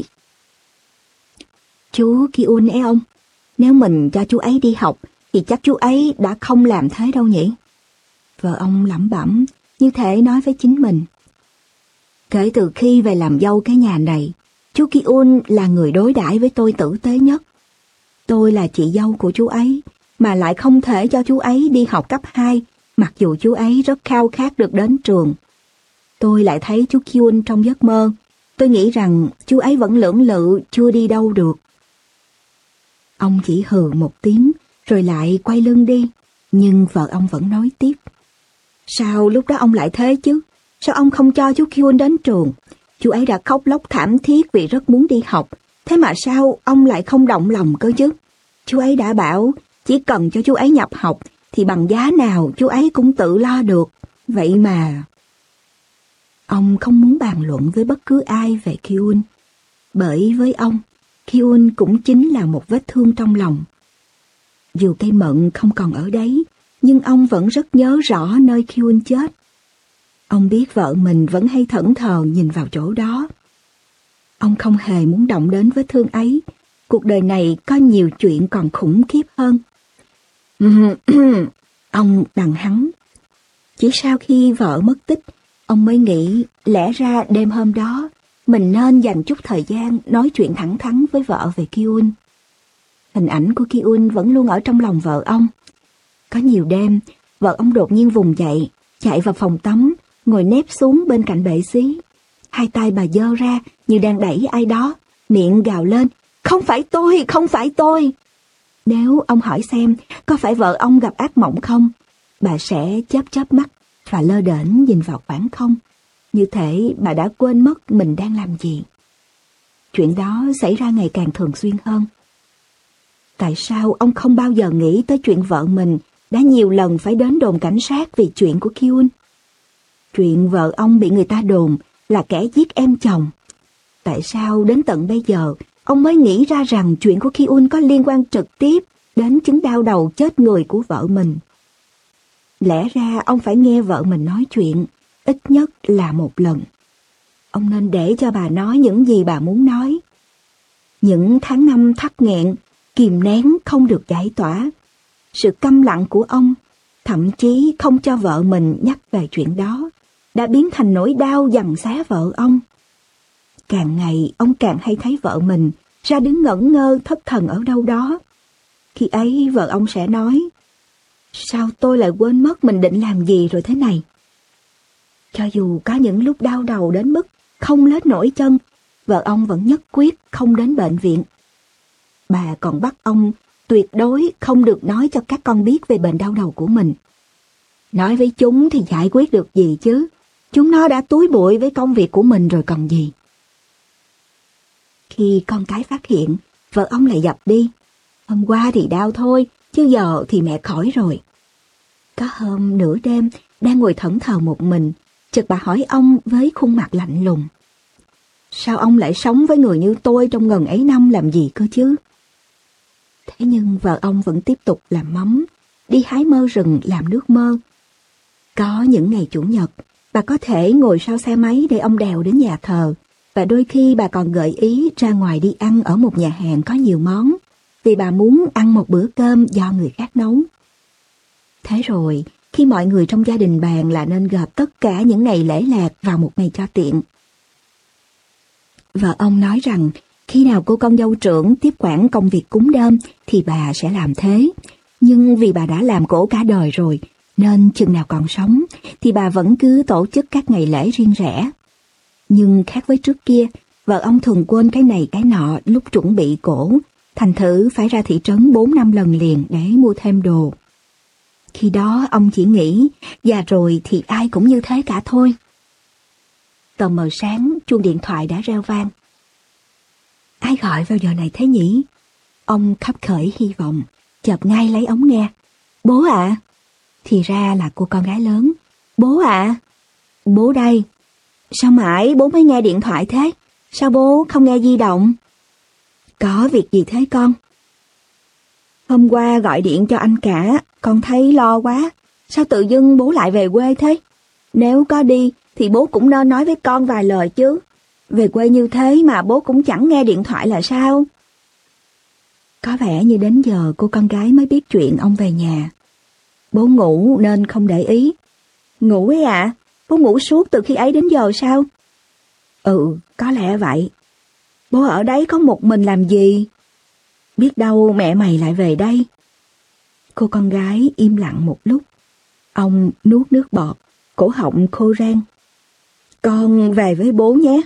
Chú Kyun ấy ông, nếu mình cho chú ấy đi học, thì chắc chú ấy đã không làm thế đâu nhỉ? Vợ ông lẩm bẩm, như thể nói với chính mình. Kể từ khi về làm dâu cái nhà này, chú Kyun là người đối đãi với tôi tử tế nhất. Tôi là chị dâu của chú ấy, mà lại không thể cho chú ấy đi học cấp hai, mặc dù chú ấy rất khao khát được đến trường. Tôi lại thấy chú Kyun trong giấc mơ. Tôi nghĩ rằng chú ấy vẫn lưỡng lự, chưa đi đâu được. Ông chỉ hừ một tiếng, rồi lại quay lưng đi. Nhưng vợ ông vẫn nói tiếp. Sao lúc đó ông lại thế chứ? Sao ông không cho chú Kyun đến trường? Chú ấy đã khóc lóc thảm thiết vì rất muốn đi học. Thế mà sao ông lại không động lòng cơ chứ? Chú ấy đã bảo chỉ cần cho chú ấy nhập học thì bằng giá nào chú ấy cũng tự lo được. Vậy mà... Ông không muốn bàn luận với bất cứ ai về Kyun. Bởi với ông, Kyun cũng chính là một vết thương trong lòng. Dù cây mận không còn ở đấy, nhưng ông vẫn rất nhớ rõ nơi Kyun chết. Ông biết vợ mình vẫn hay thẫn thờ nhìn vào chỗ đó. Ông không hề muốn động đến vết thương ấy. Cuộc đời này có nhiều chuyện còn khủng khiếp hơn. Ông đằng hắng. Chỉ sau khi vợ mất tích, ông mới nghĩ lẽ ra đêm hôm đó mình nên dành chút thời gian nói chuyện thẳng thắn với vợ về Kyun. Hình ảnh của Kyun vẫn luôn ở trong lòng vợ ông. Có nhiều đêm, vợ ông đột nhiên vùng dậy, chạy vào phòng tắm, ngồi nép xuống bên cạnh bệ xí. Hai tay bà giơ ra như đang đẩy ai đó, miệng gào lên, không phải tôi, không phải tôi. Nếu ông hỏi xem có phải vợ ông gặp ác mộng không, bà sẽ chớp chớp mắt và lơ đễnh nhìn vào khoảng không, như thể bà đã quên mất mình đang làm gì. Chuyện đó xảy ra ngày càng thường xuyên hơn. Tại sao ông không bao giờ nghĩ tới chuyện vợ mình đã nhiều lần phải đến đồn cảnh sát vì chuyện của Kyun? Chuyện vợ ông bị người ta đồn là kẻ giết em chồng. Tại sao đến tận bây giờ ông mới nghĩ ra rằng chuyện của Kyun có liên quan trực tiếp đến chứng đau đầu chết người của vợ mình? Lẽ ra ông phải nghe vợ mình nói chuyện, ít nhất là một lần. Ông nên để cho bà nói những gì bà muốn nói. Những tháng năm thắt nghẹn, kìm nén không được giải tỏa. Sự câm lặng của ông, thậm chí không cho vợ mình nhắc về chuyện đó, đã biến thành nỗi đau giằng xé vợ ông. Càng ngày ông càng hay thấy vợ mình ra đứng ngẩn ngơ thất thần ở đâu đó. Khi ấy vợ ông sẽ nói, sao tôi lại quên mất mình định làm gì rồi thế này? Cho dù có những lúc đau đầu đến mức không lết nổi chân, vợ ông vẫn nhất quyết không đến bệnh viện. Bà còn bắt ông tuyệt đối không được nói cho các con biết về bệnh đau đầu của mình. Nói với chúng thì giải quyết được gì chứ? Chúng nó đã túi bụi với công việc của mình rồi còn gì. Khi con cái phát hiện, vợ ông lại dập đi. Hôm qua thì đau thôi, chứ giờ thì mẹ khỏi rồi. Có hôm nửa đêm, đang ngồi thẫn thờ một mình, chợt bà hỏi ông với khuôn mặt lạnh lùng. Sao ông lại sống với người như tôi trong ngần ấy năm làm gì cơ chứ? Thế nhưng vợ ông vẫn tiếp tục làm mắm, đi hái mơ rừng làm nước mơ. Có những ngày chủ nhật, bà có thể ngồi sau xe máy để ông đèo đến nhà thờ, và đôi khi bà còn gợi ý ra ngoài đi ăn ở một nhà hàng có nhiều món, vì bà muốn ăn một bữa cơm do người khác nấu. Thế rồi, khi mọi người trong gia đình bàn là nên gộp tất cả những ngày lễ lạc vào một ngày cho tiện. Vợ ông nói rằng khi nào cô con dâu trưởng tiếp quản công việc cúng đơm thì bà sẽ làm thế. Nhưng vì bà đã làm cổ cả đời rồi, nên chừng nào còn sống thì bà vẫn cứ tổ chức các ngày lễ riêng rẽ. Nhưng khác với trước kia, vợ ông thường quên cái này cái nọ lúc chuẩn bị cỗ, thành thử phải ra thị trấn bốn năm lần liền để mua thêm đồ. Khi đó ông chỉ nghĩ, già rồi thì ai cũng như thế cả thôi. Tờ mờ sáng, chuông điện thoại đã reo vang. Ai gọi vào giờ này thế nhỉ? Ông khấp khởi hy vọng, chợp ngay lấy ống nghe. Bố ạ? À? Thì ra là cô con gái lớn. Bố ạ? À? Bố đây. Sao mãi bố mới nghe điện thoại thế? Sao bố không nghe di động? Có việc gì thế con? Hôm qua gọi điện cho anh cả, con thấy lo quá. Sao tự dưng bố lại về quê thế? Nếu có đi thì bố cũng nên nói với con vài lời chứ. Về quê như thế mà bố cũng chẳng nghe điện thoại là sao? Có vẻ như đến giờ cô con gái mới biết chuyện ông về nhà. Bố ngủ nên không để ý. Ngủ ấy ạ? À? Bố ngủ suốt từ khi ấy đến giờ sao? Ừ, có lẽ vậy. Bố ở đấy có một mình làm gì? Biết đâu mẹ mày lại về đây. Cô con gái im lặng một lúc. Ông nuốt nước bọt, cổ họng khô rang. Con về với bố nhé.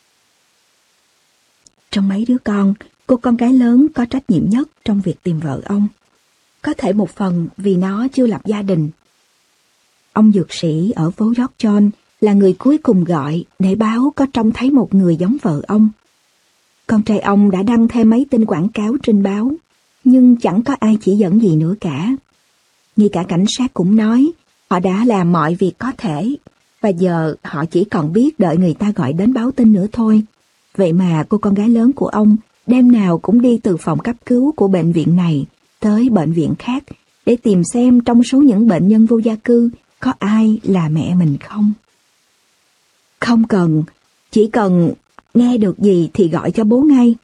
Trong mấy đứa con, cô con gái lớn có trách nhiệm nhất trong việc tìm vợ ông. Có thể một phần vì nó chưa lập gia đình. Ông dược sĩ ở phố Yorkton là người cuối cùng gọi để báo có trông thấy một người giống vợ ông. Con trai ông đã đăng thêm mấy tin quảng cáo trên báo, nhưng chẳng có ai chỉ dẫn gì nữa cả. Ngay cả cảnh sát cũng nói họ đã làm mọi việc có thể, và giờ họ chỉ còn biết đợi người ta gọi đến báo tin nữa thôi. Vậy mà cô con gái lớn của ông đêm nào cũng đi từ phòng cấp cứu của bệnh viện này tới bệnh viện khác để tìm xem trong số những bệnh nhân vô gia cư có ai là mẹ mình không. Không cần, chỉ cần nghe được gì thì gọi cho bố ngay.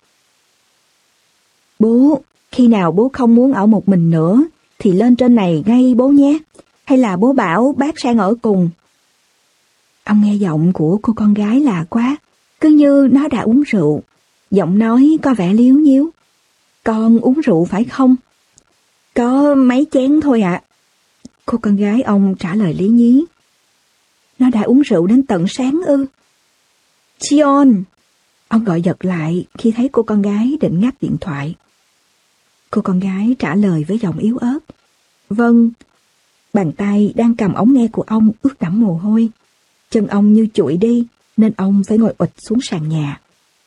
Bố, khi nào bố không muốn ở một mình nữa thì lên trên này ngay bố nhé. Hay là bố bảo bác sang ở cùng. Ông nghe giọng của cô con gái lạ quá, cứ như nó đã uống rượu. Giọng nói có vẻ líu nhíu. Con uống rượu phải không? Có mấy chén thôi ạ. À. Cô con gái ông trả lời lý nhí. Nó đã uống rượu đến tận sáng ư? Chion! Ông gọi giật lại khi thấy cô con gái định ngắt điện thoại. Cô con gái trả lời với giọng yếu ớt. Vâng. Bàn tay đang cầm ống nghe của ông ướt đẫm mồ hôi. Chân ông như trụi đi nên ông phải ngồi ụt xuống sàn nhà.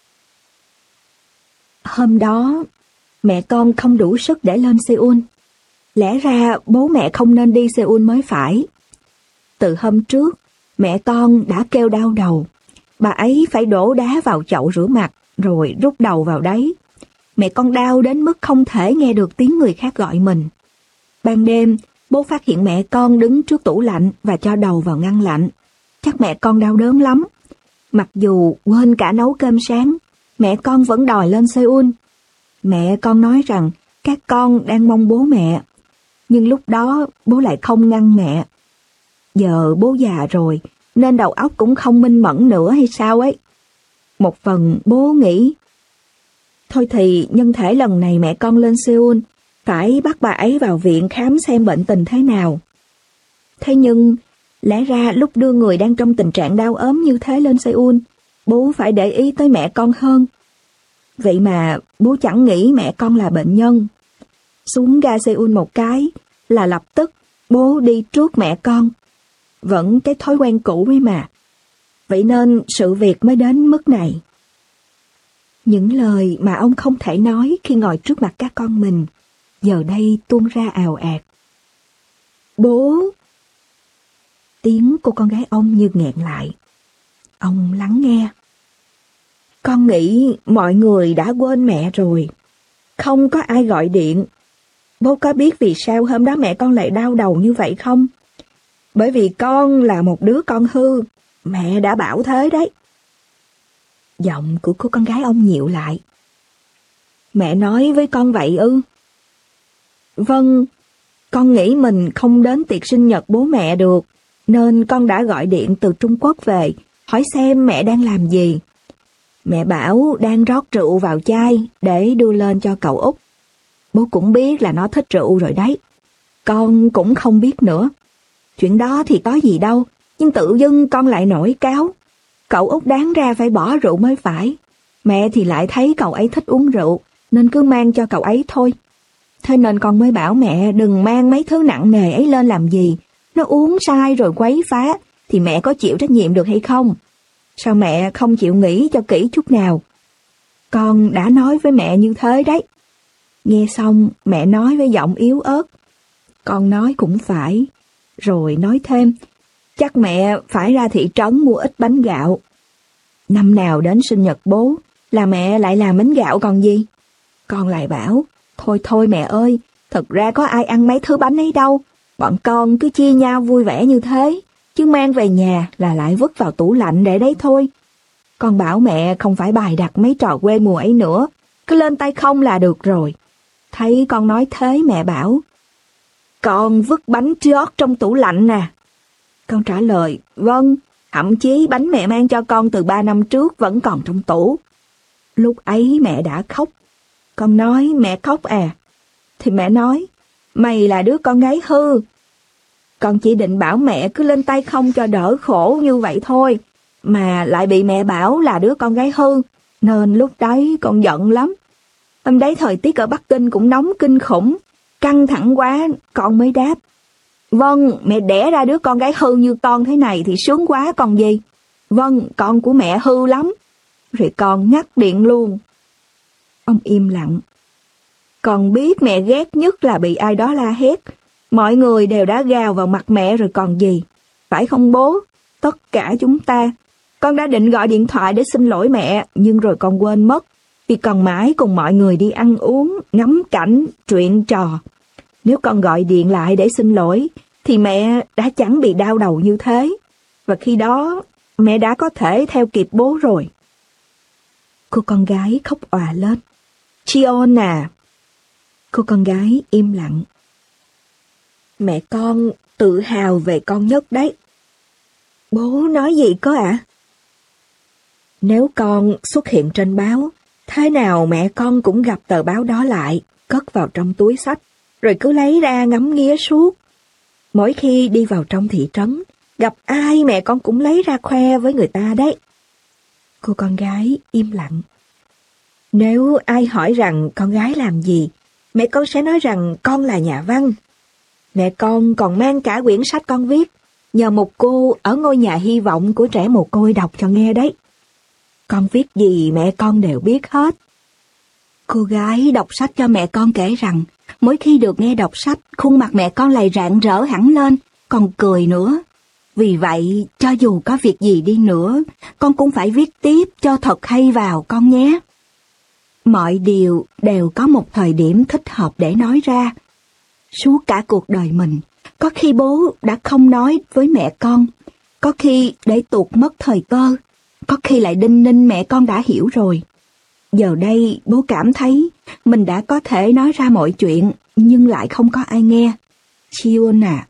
Hôm đó, mẹ con không đủ sức để lên Seoul. Lẽ ra bố mẹ không nên đi Seoul mới phải. Từ hôm trước, mẹ con đã kêu đau đầu. Bà ấy phải đổ đá vào chậu rửa mặt rồi rút đầu vào đấy. Mẹ con đau đến mức không thể nghe được tiếng người khác gọi mình. Ban đêm, bố phát hiện mẹ con đứng trước tủ lạnh và cho đầu vào ngăn lạnh. Chắc mẹ con đau đớn lắm. Mặc dù quên cả nấu cơm sáng, mẹ con vẫn đòi lên Seoul. Mẹ con nói rằng các con đang mong bố mẹ. Nhưng lúc đó bố lại không ngăn mẹ. Giờ bố già rồi, nên đầu óc cũng không minh mẫn nữa hay sao ấy. Một phần bố nghĩ, thôi thì nhân thể lần này mẹ con lên Seoul, phải bắt bà ấy vào viện khám xem bệnh tình thế nào. Thế nhưng, lẽ ra lúc đưa người đang trong tình trạng đau ốm như thế lên Seoul, bố phải để ý tới mẹ con hơn. Vậy mà bố chẳng nghĩ mẹ con là bệnh nhân. Xuống ga Seoul một cái là lập tức bố đi trước mẹ con. Vẫn cái thói quen cũ ấy mà. Vậy nên sự việc mới đến mức này. Những lời mà ông không thể nói khi ngồi trước mặt các con mình, giờ đây tuôn ra ào ạt. Bố! Tiếng cô con gái ông như nghẹn lại. Ông lắng nghe. Con nghĩ mọi người đã quên mẹ rồi. Không có ai gọi điện. Bố có biết vì sao hôm đó mẹ con lại đau đầu như vậy không? Bởi vì con là một đứa con hư. Mẹ đã bảo thế đấy. Giọng của cô con gái ông nhịu lại. Mẹ nói với con vậy ư? Vâng, con nghĩ mình không đến tiệc sinh nhật bố mẹ được, nên con đã gọi điện từ Trung Quốc về, hỏi xem mẹ đang làm gì. Mẹ bảo đang rót rượu vào chai để đưa lên cho cậu Út. Bố cũng biết là nó thích rượu rồi đấy. Con cũng không biết nữa. Chuyện đó thì có gì đâu, nhưng tự dưng con lại nổi cáu. Cậu Út đáng ra phải bỏ rượu mới phải. Mẹ thì lại thấy cậu ấy thích uống rượu, nên cứ mang cho cậu ấy thôi. Thế nên con mới bảo mẹ đừng mang mấy thứ nặng nề ấy lên làm gì. Nó uống sai rồi quấy phá, thì mẹ có chịu trách nhiệm được hay không? Sao mẹ không chịu nghĩ cho kỹ chút nào? Con đã nói với mẹ như thế đấy. Nghe xong, mẹ nói với giọng yếu ớt. Con nói cũng phải. Rồi nói thêm, chắc mẹ phải ra thị trấn mua ít bánh gạo. Năm nào đến sinh nhật bố, là mẹ lại làm bánh gạo còn gì? Con lại bảo, thôi thôi mẹ ơi, Thật ra có ai ăn mấy thứ bánh ấy đâu. Bọn con cứ chia nhau vui vẻ như thế, chứ mang về nhà là lại vứt vào tủ lạnh để đấy thôi. Con bảo mẹ không phải bày đặt mấy trò quê mùa ấy nữa, cứ lên tay không là được rồi. Thấy con nói thế mẹ bảo, con vứt bánh trót trong tủ lạnh nè. Con trả lời, vâng, thậm chí bánh mẹ mang cho con từ ba năm trước vẫn còn trong tủ. Lúc ấy mẹ đã khóc. Con nói mẹ khóc à? Thì mẹ nói, mày là đứa con gái hư. Con chỉ định bảo mẹ cứ lên tay không cho đỡ khổ như vậy thôi, mà lại bị mẹ bảo là đứa con gái hư, nên lúc đấy con giận lắm. Hôm đấy thời tiết ở Bắc Kinh cũng nóng kinh khủng, căng thẳng quá, con mới đáp. Vâng, mẹ đẻ ra đứa con gái hư như con thế này thì sướng quá còn gì. Vâng, con của mẹ hư lắm. Rồi con ngắt điện luôn. Ông im lặng. Con biết mẹ ghét nhất là bị ai đó la hét. Mọi người đều đã gào vào mặt mẹ rồi còn gì. Phải không bố? Tất cả chúng ta. Con đã định gọi điện thoại để xin lỗi mẹ, nhưng rồi con quên mất. Vì còn mãi cùng mọi người đi ăn uống, ngắm cảnh, chuyện trò. Nếu con gọi điện lại để xin lỗi, thì mẹ đã chẳng bị đau đầu như thế. Và khi đó, mẹ đã có thể theo kịp bố rồi. Cô con gái khóc òa lên. Chion à! Cô con gái im lặng. Mẹ con tự hào về con nhất đấy. Bố nói gì cơ ạ? À? Nếu con xuất hiện trên báo, thế nào mẹ con cũng gặp tờ báo đó lại, cất vào trong túi xách, rồi cứ lấy ra ngắm nghía suốt. Mỗi khi đi vào trong thị trấn, gặp ai mẹ con cũng lấy ra khoe với người ta đấy. Cô con gái im lặng. Nếu ai hỏi rằng con gái làm gì, mẹ con sẽ nói rằng con là nhà văn. Mẹ con còn mang cả quyển sách con viết, nhờ một cô ở ngôi nhà hy vọng của trẻ mồ côi đọc cho nghe đấy. Con viết gì mẹ con đều biết hết. Cô gái đọc sách cho mẹ con kể rằng, mỗi khi được nghe đọc sách, khuôn mặt mẹ con lại rạng rỡ hẳn lên, còn cười nữa. Vì vậy, cho dù có việc gì đi nữa, con cũng phải viết tiếp cho thật hay vào con nhé. Mọi điều đều có một thời điểm thích hợp để nói ra. Suốt cả cuộc đời mình, có khi bố đã không nói với mẹ con, có khi để tuột mất thời cơ, có khi lại đinh ninh mẹ con đã hiểu rồi. Giờ đây bố cảm thấy mình đã có thể nói ra mọi chuyện, nhưng lại không có ai nghe. Chion à!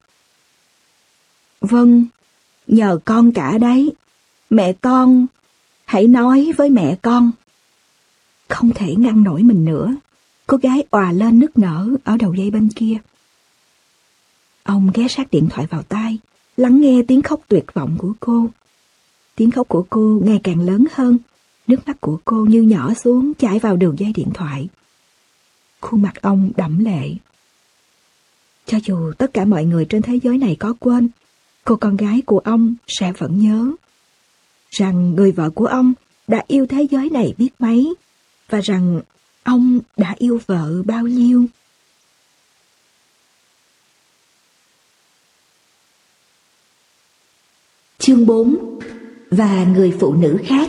Vâng, nhờ con cả đấy. Mẹ con, hãy nói với mẹ con. Không thể ngăn nổi mình nữa. Cô gái òa lên nức nở ở đầu dây bên kia. Ông ghé sát điện thoại vào tai, lắng nghe tiếng khóc tuyệt vọng của cô. Tiếng khóc của cô ngày càng lớn hơn. Nước mắt của cô như nhỏ xuống chảy vào đường dây điện thoại. Khuôn mặt ông đẫm lệ. Cho dù tất cả mọi người trên thế giới này có quên, cô con gái của ông sẽ vẫn nhớ rằng người vợ của ông đã yêu thế giới này biết mấy, và rằng ông đã yêu vợ bao nhiêu. Chương bốn. Và người phụ nữ khác.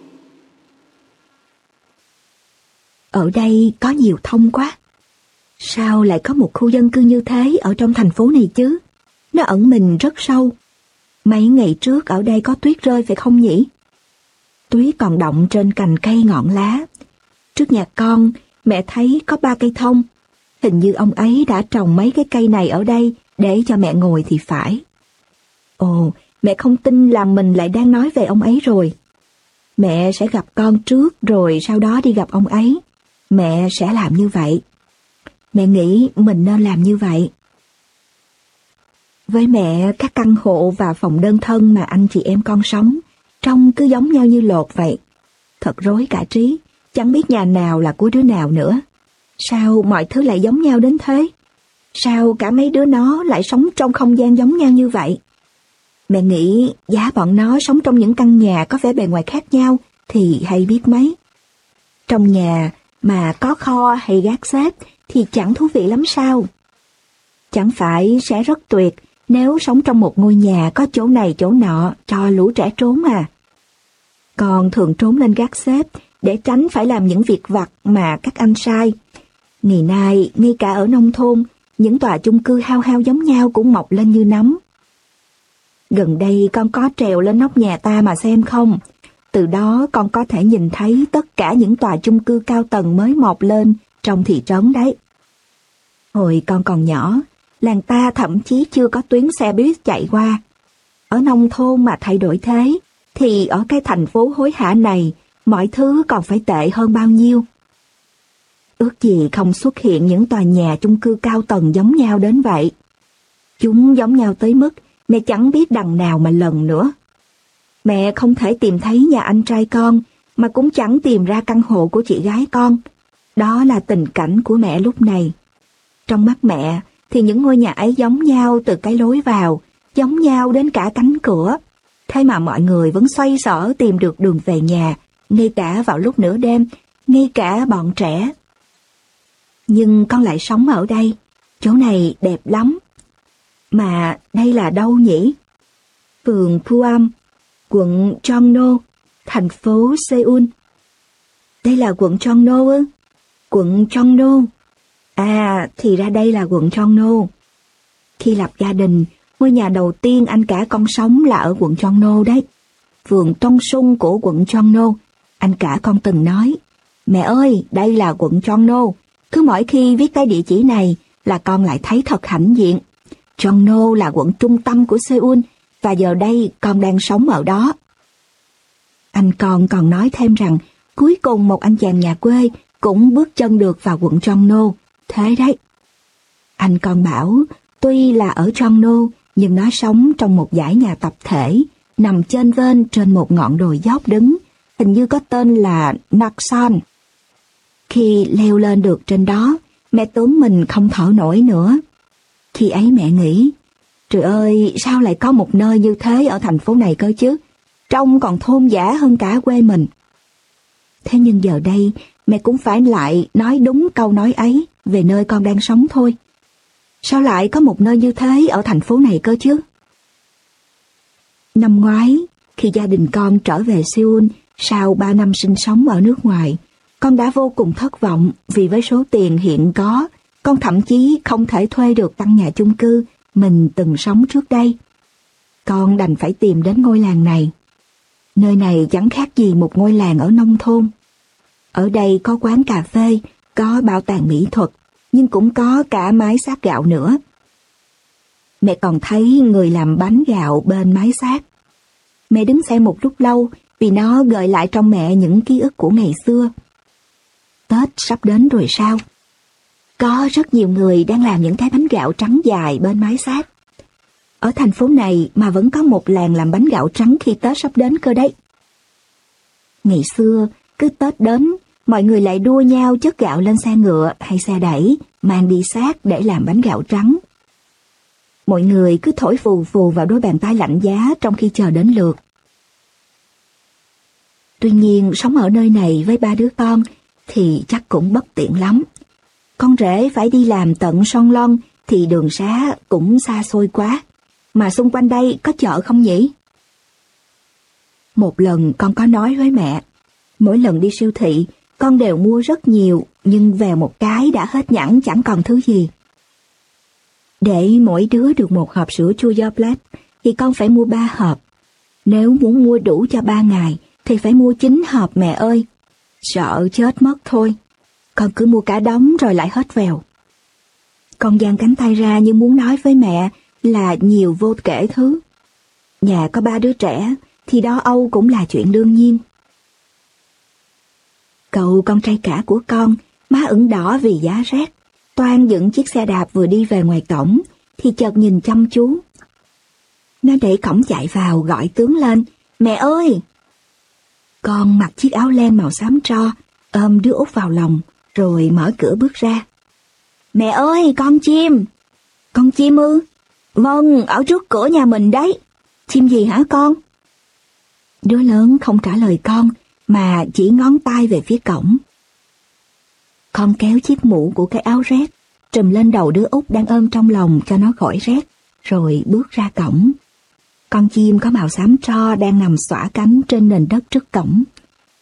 Ở đây có nhiều thông quá. Sao lại có một khu dân cư như thế ở trong thành phố này chứ? Nó ẩn mình rất sâu. Mấy ngày trước ở đây có tuyết rơi phải không nhỉ? Tuyết còn đọng trên cành cây ngọn lá. Trước nhà con, mẹ thấy có ba cây thông. Hình như ông ấy đã trồng mấy cái cây này ở đây để cho mẹ ngồi thì phải. Ồ, mẹ không tin là mình lại đang nói về ông ấy rồi. Mẹ sẽ gặp con trước rồi sau đó đi gặp ông ấy. Mẹ sẽ làm như vậy. Mẹ nghĩ mình nên làm như vậy. Với mẹ, các căn hộ và phòng đơn thân mà anh chị em con sống, trông cứ giống nhau như lột vậy. Thật rối cả trí, chẳng biết nhà nào là của đứa nào nữa. Sao mọi thứ lại giống nhau đến thế? Sao cả mấy đứa nó lại sống trong không gian giống nhau như vậy? Mẹ nghĩ giá bọn nó sống trong những căn nhà có vẻ bề ngoài khác nhau thì hay biết mấy. Trong nhà mà có kho hay gác xếp thì chẳng thú vị lắm sao? Chẳng phải sẽ rất tuyệt nếu sống trong một ngôi nhà có chỗ này chỗ nọ cho lũ trẻ trốn à? Con thường trốn lên gác xếp để tránh phải làm những việc vặt mà các anh sai. Ngày nay, ngay cả ở nông thôn, những tòa chung cư hao hao giống nhau cũng mọc lên như nấm. Gần đây con có trèo lên nóc nhà ta mà xem không? Từ đó con có thể nhìn thấy tất cả những tòa chung cư cao tầng mới mọc lên trong thị trấn đấy. Hồi con còn nhỏ, làng ta thậm chí chưa có tuyến xe buýt chạy qua. Ở nông thôn mà thay đổi thế, thì ở cái thành phố hối hả này, mọi thứ còn phải tệ hơn bao nhiêu. Ước gì không xuất hiện những tòa nhà chung cư cao tầng giống nhau đến vậy. Chúng giống nhau tới mức mẹ chẳng biết đằng nào mà lần nữa. Mẹ không thể tìm thấy nhà anh trai con, mà cũng chẳng tìm ra căn hộ của chị gái con. Đó là tình cảnh của mẹ lúc này. Trong mắt mẹ thì những ngôi nhà ấy giống nhau từ cái lối vào, giống nhau đến cả cánh cửa. Thế mà mọi người vẫn xoay sở tìm được đường về nhà, ngay cả vào lúc nửa đêm, ngay cả bọn trẻ. Nhưng con lại sống ở đây, chỗ này đẹp lắm. Mà đây là đâu nhỉ? Phường Puam, quận Chongno, thành phố Seoul. Đây là quận Chongno ư? Quận Chongno. À, thì ra đây là quận Chongno. Khi lập gia đình, ngôi nhà đầu tiên anh cả con sống là ở quận Chongno đấy. Phường Tông Sung của quận Chongno. Anh cả con từng nói, mẹ ơi, đây là quận Chongno. Cứ mỗi khi viết cái địa chỉ này là con lại thấy thật hãnh diện. Chongno là quận trung tâm của Seoul, và giờ đây con đang sống ở đó. Anh con còn nói thêm rằng cuối cùng một anh chàng nhà quê cũng bước chân được vào quận Chongno. Thế đấy. Anh con bảo tuy là ở Chongno nhưng nó sống trong một dãy nhà tập thể nằm chênh vênh trên một ngọn đồi dốc đứng, hình như có tên là Naksan. Khi leo lên được trên đó, mẹ tưởng mình không thở nổi nữa. Khi ấy mẹ nghĩ, trời ơi, sao lại có một nơi như thế ở thành phố này cơ chứ? Trông còn thôn dã hơn cả quê mình. Thế nhưng giờ đây, mẹ cũng phải lại nói đúng câu nói ấy về nơi con đang sống thôi. Sao lại có một nơi như thế ở thành phố này cơ chứ? Năm ngoái, khi gia đình con trở về Seoul sau ba năm sinh sống ở nước ngoài, con đã vô cùng thất vọng vì với số tiền hiện có, con thậm chí không thể thuê được căn nhà chung cư mình từng sống trước đây. Con đành phải tìm đến ngôi làng này. Nơi này chẳng khác gì một ngôi làng ở nông thôn. Ở đây có quán cà phê, có bảo tàng mỹ thuật, nhưng cũng có cả máy xát gạo nữa. Mẹ còn thấy người làm bánh gạo bên máy xát. Mẹ đứng xem một lúc lâu vì nó gợi lại trong mẹ những ký ức của ngày xưa. Tết sắp đến rồi sao? Có rất nhiều người đang làm những cái bánh gạo trắng dài bên máy xát. Ở thành phố này mà vẫn có một làng làm bánh gạo trắng khi Tết sắp đến cơ đấy. Ngày xưa, cứ Tết đến, mọi người lại đua nhau chất gạo lên xe ngựa hay xe đẩy, mang đi xát để làm bánh gạo trắng. Mọi người cứ thổi phù phù vào đôi bàn tay lạnh giá trong khi chờ đến lượt. Tuy nhiên, sống ở nơi này với ba đứa con thì chắc cũng bất tiện lắm. Con rể phải đi làm tận Son Lon thì đường xá cũng xa xôi quá. Mà xung quanh đây có chợ không nhỉ? Một lần con có nói với mẹ, mỗi lần đi siêu thị, con đều mua rất nhiều, nhưng về một cái đã hết nhẵn chẳng còn thứ gì. Để mỗi đứa được một hộp sữa chua Yoplait, thì con phải mua ba hộp. Nếu muốn mua đủ cho ba ngày, thì phải mua chín hộp mẹ ơi. Sợ chết mất thôi. Con cứ mua cả đống rồi lại hết vèo. Con dang cánh tay ra như muốn nói với mẹ là nhiều vô kể thứ. Nhà có ba đứa trẻ, thì đó âu cũng là chuyện đương nhiên. Cậu con trai cả của con, má ửng đỏ vì giá rét, toan dựng chiếc xe đạp vừa đi về ngoài cổng, thì chợt nhìn chăm chú. Nó đẩy cổng chạy vào gọi tướng lên, mẹ ơi! Con mặc chiếc áo len màu xám tro, ôm đứa út vào lòng, rồi mở cửa bước ra. Mẹ ơi, con chim! Con chim ư? Vâng, ở trước cửa nhà mình đấy. Chim gì hả con? Đứa lớn không trả lời con, mà chỉ ngón tay về phía cổng. Con kéo chiếc mũ của cái áo rét, trùm lên đầu đứa út đang ôm trong lòng cho nó khỏi rét, rồi bước ra cổng. Con chim có màu xám tro đang nằm xõa cánh trên nền đất trước cổng.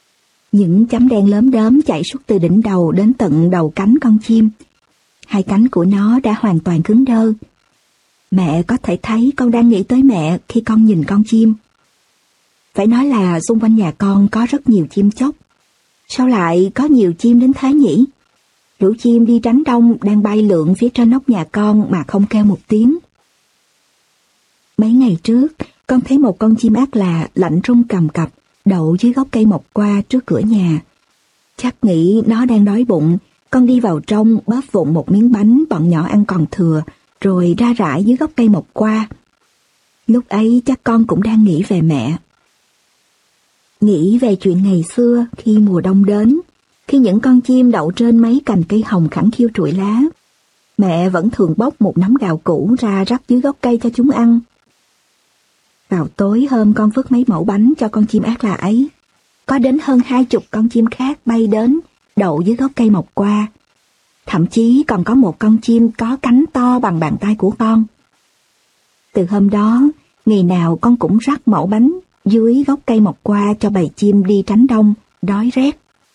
Những chấm đen lốm đốm chạy suốt từ đỉnh đầu đến tận đầu cánh con chim. Hai cánh của nó đã hoàn toàn cứng đơ. Mẹ có thể thấy con đang nghĩ tới mẹ khi con nhìn con chim. Phải nói là xung quanh nhà con có rất nhiều chim chóc. Sao lại có nhiều chim đến thế nhỉ? Lũ chim đi tránh đông đang bay lượn phía trên nóc nhà con mà không kêu một tiếng. Mấy ngày trước, con thấy một con chim ác lạ lạnh rung cầm cập đậu dưới gốc cây mộc qua trước cửa nhà. Chắc nghĩ nó đang đói bụng, con đi vào trong bóp vụn một miếng bánh bọn nhỏ ăn còn thừa, rồi ra rải dưới gốc cây mộc qua. Lúc ấy chắc con cũng đang nghĩ về mẹ. Nghĩ về chuyện ngày xưa khi mùa đông đến, khi những con chim đậu trên mấy cành cây hồng khẳng khiu trụi lá, mẹ vẫn thường bóc một nắm gạo cũ ra rắc dưới gốc cây cho chúng ăn. Vào tối hôm con vứt mấy mẩu bánh cho con chim ác lạ ấy, có đến hơn hai chục con chim khác bay đến, đậu dưới gốc cây mộc qua. Thậm chí còn có một con chim có cánh to bằng bàn tay của con. Từ hôm đó, ngày nào con cũng rắc mẩu bánh dưới gốc cây mộc qua cho bầy chim đi tránh đông, đói rét.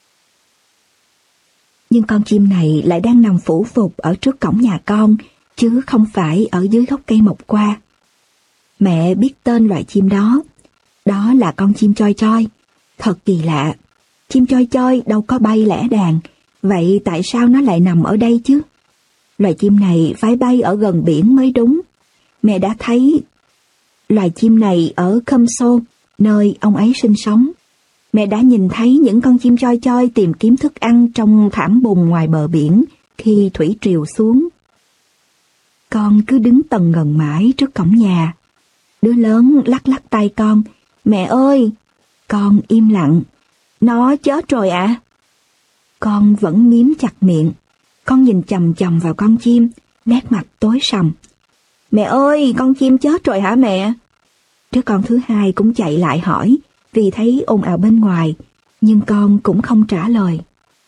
Nhưng con chim này lại đang nằm phủ phục ở trước cổng nhà con, chứ không phải ở dưới gốc cây mộc qua. Mẹ biết tên loại chim đó. Đó là con chim choi choi. Thật kỳ lạ. Chim choi choi đâu có bay lẻ đàn. Vậy tại sao nó lại nằm ở đây chứ? Loài chim này phải bay ở gần biển mới đúng. Mẹ đã thấy loài chim này ở Khâm Sô, nơi ông ấy sinh sống. Mẹ đã nhìn thấy những con chim choi choi tìm kiếm thức ăn trong thảm bùn ngoài bờ biển khi thủy triều xuống. Con cứ đứng tần ngần mãi trước cổng nhà. Đứa lớn lắc lắc tay con. Mẹ ơi! Con im lặng. Nó chết rồi ạ. À? Con vẫn miếm chặt miệng. Con nhìn chằm chằm vào con chim, nét mặt tối sầm. Mẹ ơi! Con chim chết rồi hả mẹ? Đứa con thứ hai cũng chạy lại hỏi, vì thấy ồn ào bên ngoài, nhưng con cũng không trả lời.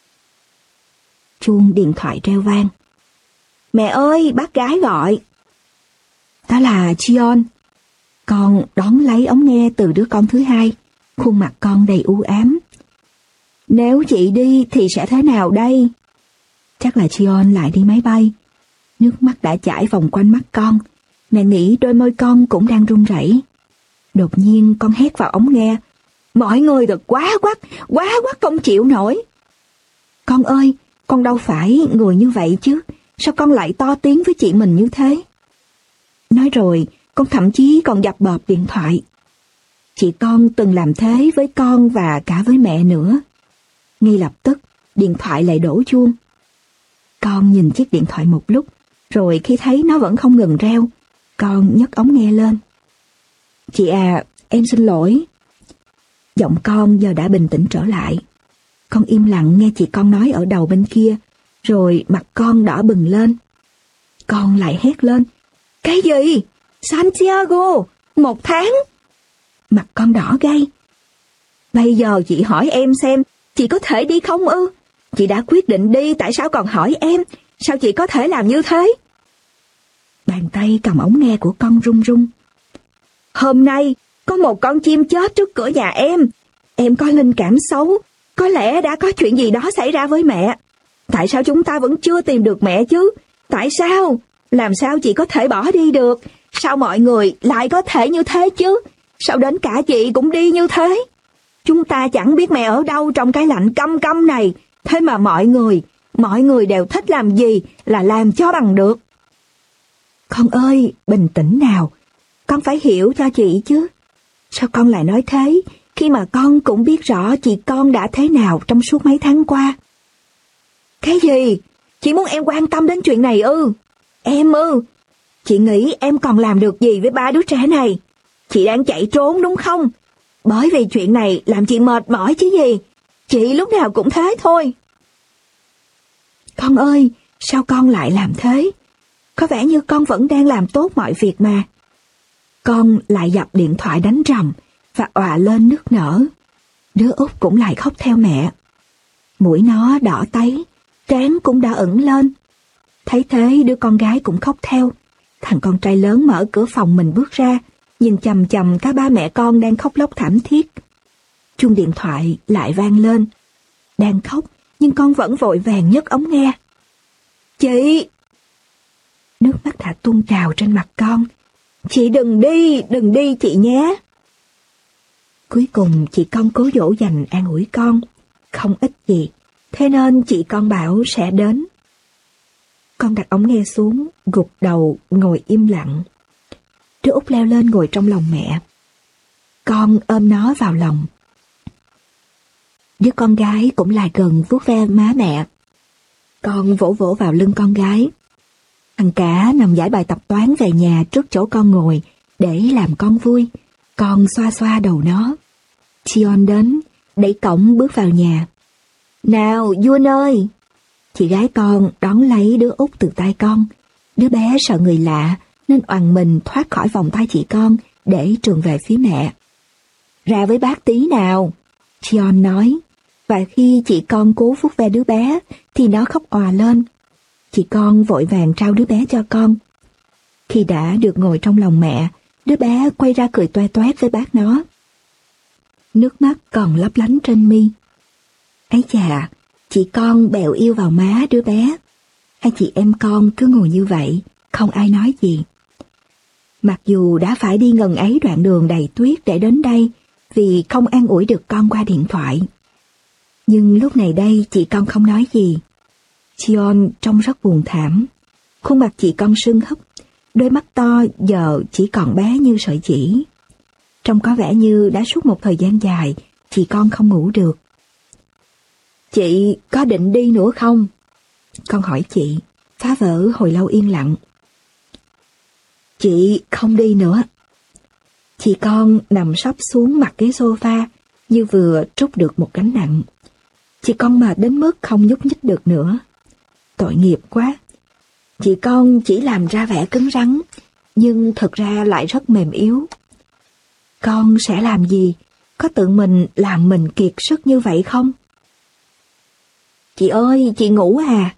Chuông điện thoại reo vang. Mẹ ơi! Bác gái gọi. Đó là Chion. Con đón lấy ống nghe từ đứa con thứ hai, khuôn mặt con đầy u ám. Nếu chị đi thì sẽ thế nào đây? Chắc là Chion lại đi máy bay. Nước mắt đã chảy vòng quanh mắt con. Mẹ nghĩ đôi môi con cũng đang run rẩy. Đột nhiên con hét vào ống nghe. Mọi người thật quá quắt, quá quắt không chịu nổi. Con ơi, con đâu phải người như vậy chứ. Sao con lại to tiếng với chị mình như thế? Nói rồi, con thậm chí còn dập bợp điện thoại. Chị con từng làm thế với con và cả với mẹ nữa. Ngay lập tức, điện thoại lại đổ chuông. Con nhìn chiếc điện thoại một lúc, rồi khi thấy nó vẫn không ngừng reo, con nhấc ống nghe lên. Chị à, em xin lỗi. Giọng con giờ đã bình tĩnh trở lại. Con im lặng nghe chị con nói ở đầu bên kia, rồi mặt con đỏ bừng lên. Con lại hét lên. Cái gì? Santiago, một tháng. Mặt con đỏ gay. Bây giờ chị hỏi em xem, chị có thể đi không ư? Chị đã quyết định đi, tại sao còn hỏi em? Sao chị có thể làm như thế? Bàn tay cầm ống nghe của con run run. Hôm nay, có một con chim chết trước cửa nhà em. Em có linh cảm xấu. Có lẽ đã có chuyện gì đó xảy ra với mẹ. Tại sao chúng ta vẫn chưa tìm được mẹ chứ? Tại sao? Làm sao chị có thể bỏ đi được? Sao mọi người lại có thể như thế chứ? Sao đến cả chị cũng đi như thế? Chúng ta chẳng biết mẹ ở đâu trong cái lạnh căm căm này. Thế mà mọi người, mọi người đều thích làm gì là làm cho bằng được. Con ơi, bình tĩnh nào. Con phải hiểu cho chị chứ. Sao con lại nói thế, khi mà con cũng biết rõ chị con đã thế nào trong suốt mấy tháng qua? Cái gì? Chị muốn em quan tâm đến chuyện này ư? Em ư? Chị nghĩ em còn làm được gì với ba đứa trẻ này? Chị đang chạy trốn đúng không? Bởi vì chuyện này làm chị mệt mỏi chứ gì. Chị lúc nào cũng thế thôi. Con ơi, sao con lại làm thế? Có vẻ như con vẫn đang làm tốt mọi việc mà. Con lại dập điện thoại đánh rầm và òa lên nức nở. Đứa út cũng lại khóc theo mẹ. Mũi nó đỏ tấy, trán cũng đã ửng lên. Thấy thế đứa con gái cũng khóc theo. Thằng con trai lớn mở cửa phòng mình bước ra, nhìn chằm chằm cả ba mẹ con đang khóc lóc thảm thiết. Chuông điện thoại lại vang lên. đang khóc, nhưng con vẫn vội vàng nhấc ống nghe. Chị! Nước mắt đã tuôn trào trên mặt con. Chị đừng đi, đừng đi chị nhé. Cuối cùng chị con cố dỗ dành an ủi con. Không ích gì, thế nên chị con bảo sẽ đến. Con đặt ống nghe xuống, gục đầu, ngồi im lặng. Đứa út leo lên ngồi trong lòng mẹ. Con ôm nó vào lòng. Đứa con gái cũng lại gần vuốt ve má mẹ. Con vỗ vỗ vào lưng con gái. Thằng cả nằm giải bài tập toán về nhà trước chỗ con ngồi để làm con vui. Con xoa xoa đầu nó. Sion đến, đẩy cổng bước vào nhà. Nào, Yuan ơi! Chị gái con đón lấy đứa út từ tay con. Đứa bé sợ người lạ nên oằn mình thoát khỏi vòng tay chị con để trường về phía mẹ. Ra với bác tí nào! Sion nói. Và khi chị con cố vuốt ve đứa bé thì nó khóc òa lên. Chị con vội vàng trao đứa bé cho con. Khi đã được ngồi trong lòng mẹ, đứa bé quay ra cười toe toét với bác nó. Nước mắt còn lấp lánh trên mi. Ấy chà, chị con bèo yêu vào má đứa bé. Hai chị em con cứ ngồi như vậy, không ai nói gì. Mặc dù đã phải đi ngần ấy đoạn đường đầy tuyết để đến đây vì không an ủi được con qua điện thoại. Nhưng lúc này đây chị con không nói gì. Sion trông rất buồn thảm. Khuôn mặt chị con sưng húp, đôi mắt to giờ chỉ còn bé như sợi chỉ. Trông có vẻ như đã suốt một thời gian dài chị con không ngủ được. Chị có định đi nữa không? Con hỏi chị, phá vỡ hồi lâu yên lặng. Chị không đi nữa. Chị con nằm sấp xuống mặt ghế sofa như vừa trút được một gánh nặng. Chị con mệt đến mức không nhúc nhích được nữa. Tội nghiệp quá. Chị con chỉ làm ra vẻ cứng rắn, nhưng thực ra lại rất mềm yếu. Con sẽ làm gì? Có tự mình làm mình kiệt sức như vậy không? Chị ơi, chị ngủ à?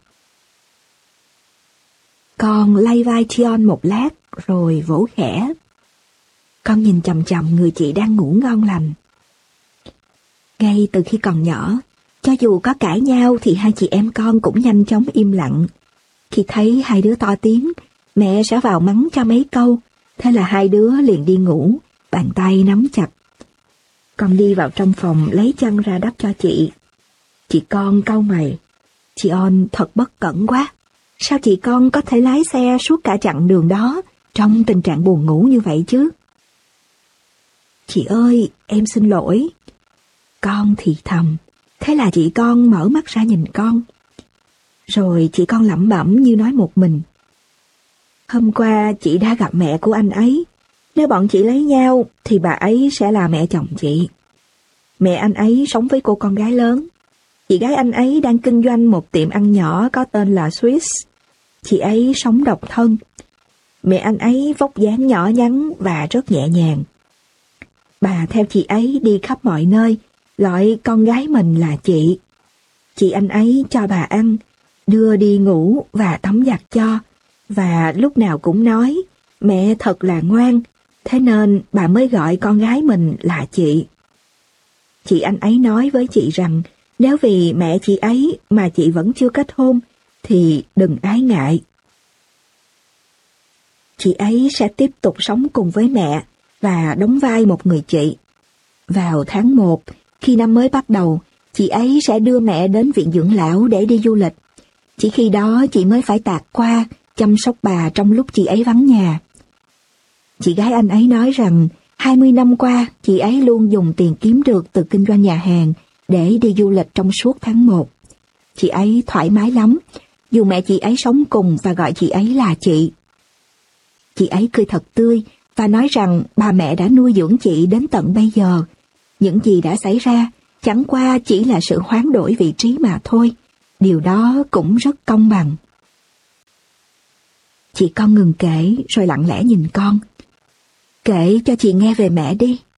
Con lay vai Sion một lát rồi vỗ khẽ. Con nhìn chằm chằm người chị đang ngủ ngon lành. Ngay từ khi còn nhỏ, cho dù có cãi nhau thì hai chị em con cũng nhanh chóng im lặng. Khi thấy hai đứa to tiếng, mẹ sẽ vào mắng cho mấy câu, thế là hai đứa liền đi ngủ, bàn tay nắm chặt. Con đi vào trong phòng lấy chăn ra đắp cho chị. Chị con cau mày. Sion thật bất cẩn quá. Sao chị con có thể lái xe suốt cả chặng đường đó trong tình trạng buồn ngủ như vậy chứ? Chị ơi, em xin lỗi. Con thì thầm. Thế là chị con mở mắt ra nhìn con. Rồi chị con lẩm bẩm như nói một mình. Hôm qua chị đã gặp mẹ của anh ấy. Nếu bọn chị lấy nhau thì bà ấy sẽ là mẹ chồng chị. Mẹ anh ấy sống với cô con gái lớn. Chị gái anh ấy đang kinh doanh một tiệm ăn nhỏ có tên là Swiss. Chị ấy sống độc thân. Mẹ anh ấy vóc dáng nhỏ nhắn và rất nhẹ nhàng. Bà theo chị ấy đi khắp mọi nơi, gọi con gái mình là chị. Chị anh ấy cho bà ăn, đưa đi ngủ và tắm giặt cho, và lúc nào cũng nói, mẹ thật là ngoan, thế nên bà mới gọi con gái mình là chị. Chị anh ấy nói với chị rằng, nếu vì mẹ chị ấy mà chị vẫn chưa kết hôn, thì đừng ái ngại. Chị ấy sẽ tiếp tục sống cùng với mẹ và đóng vai một người chị. Vào tháng một, khi năm mới bắt đầu, chị ấy sẽ đưa mẹ đến viện dưỡng lão để đi du lịch. Chỉ khi đó chị mới phải tạt qua, chăm sóc bà trong lúc chị ấy vắng nhà. Chị gái anh ấy nói rằng, hai mươi năm qua, chị ấy luôn dùng tiền kiếm được từ kinh doanh nhà hàng để đi du lịch trong suốt tháng một. Chị ấy thoải mái lắm, dù mẹ chị ấy sống cùng và gọi chị ấy là chị. Chị ấy cười thật tươi và nói rằng bà mẹ đã nuôi dưỡng chị đến tận bây giờ. Những gì đã xảy ra chẳng qua chỉ là sự hoán đổi vị trí mà thôi. Điều đó cũng rất công bằng. Chị con ngừng kể rồi lặng lẽ nhìn con. Kể cho chị nghe về mẹ đi.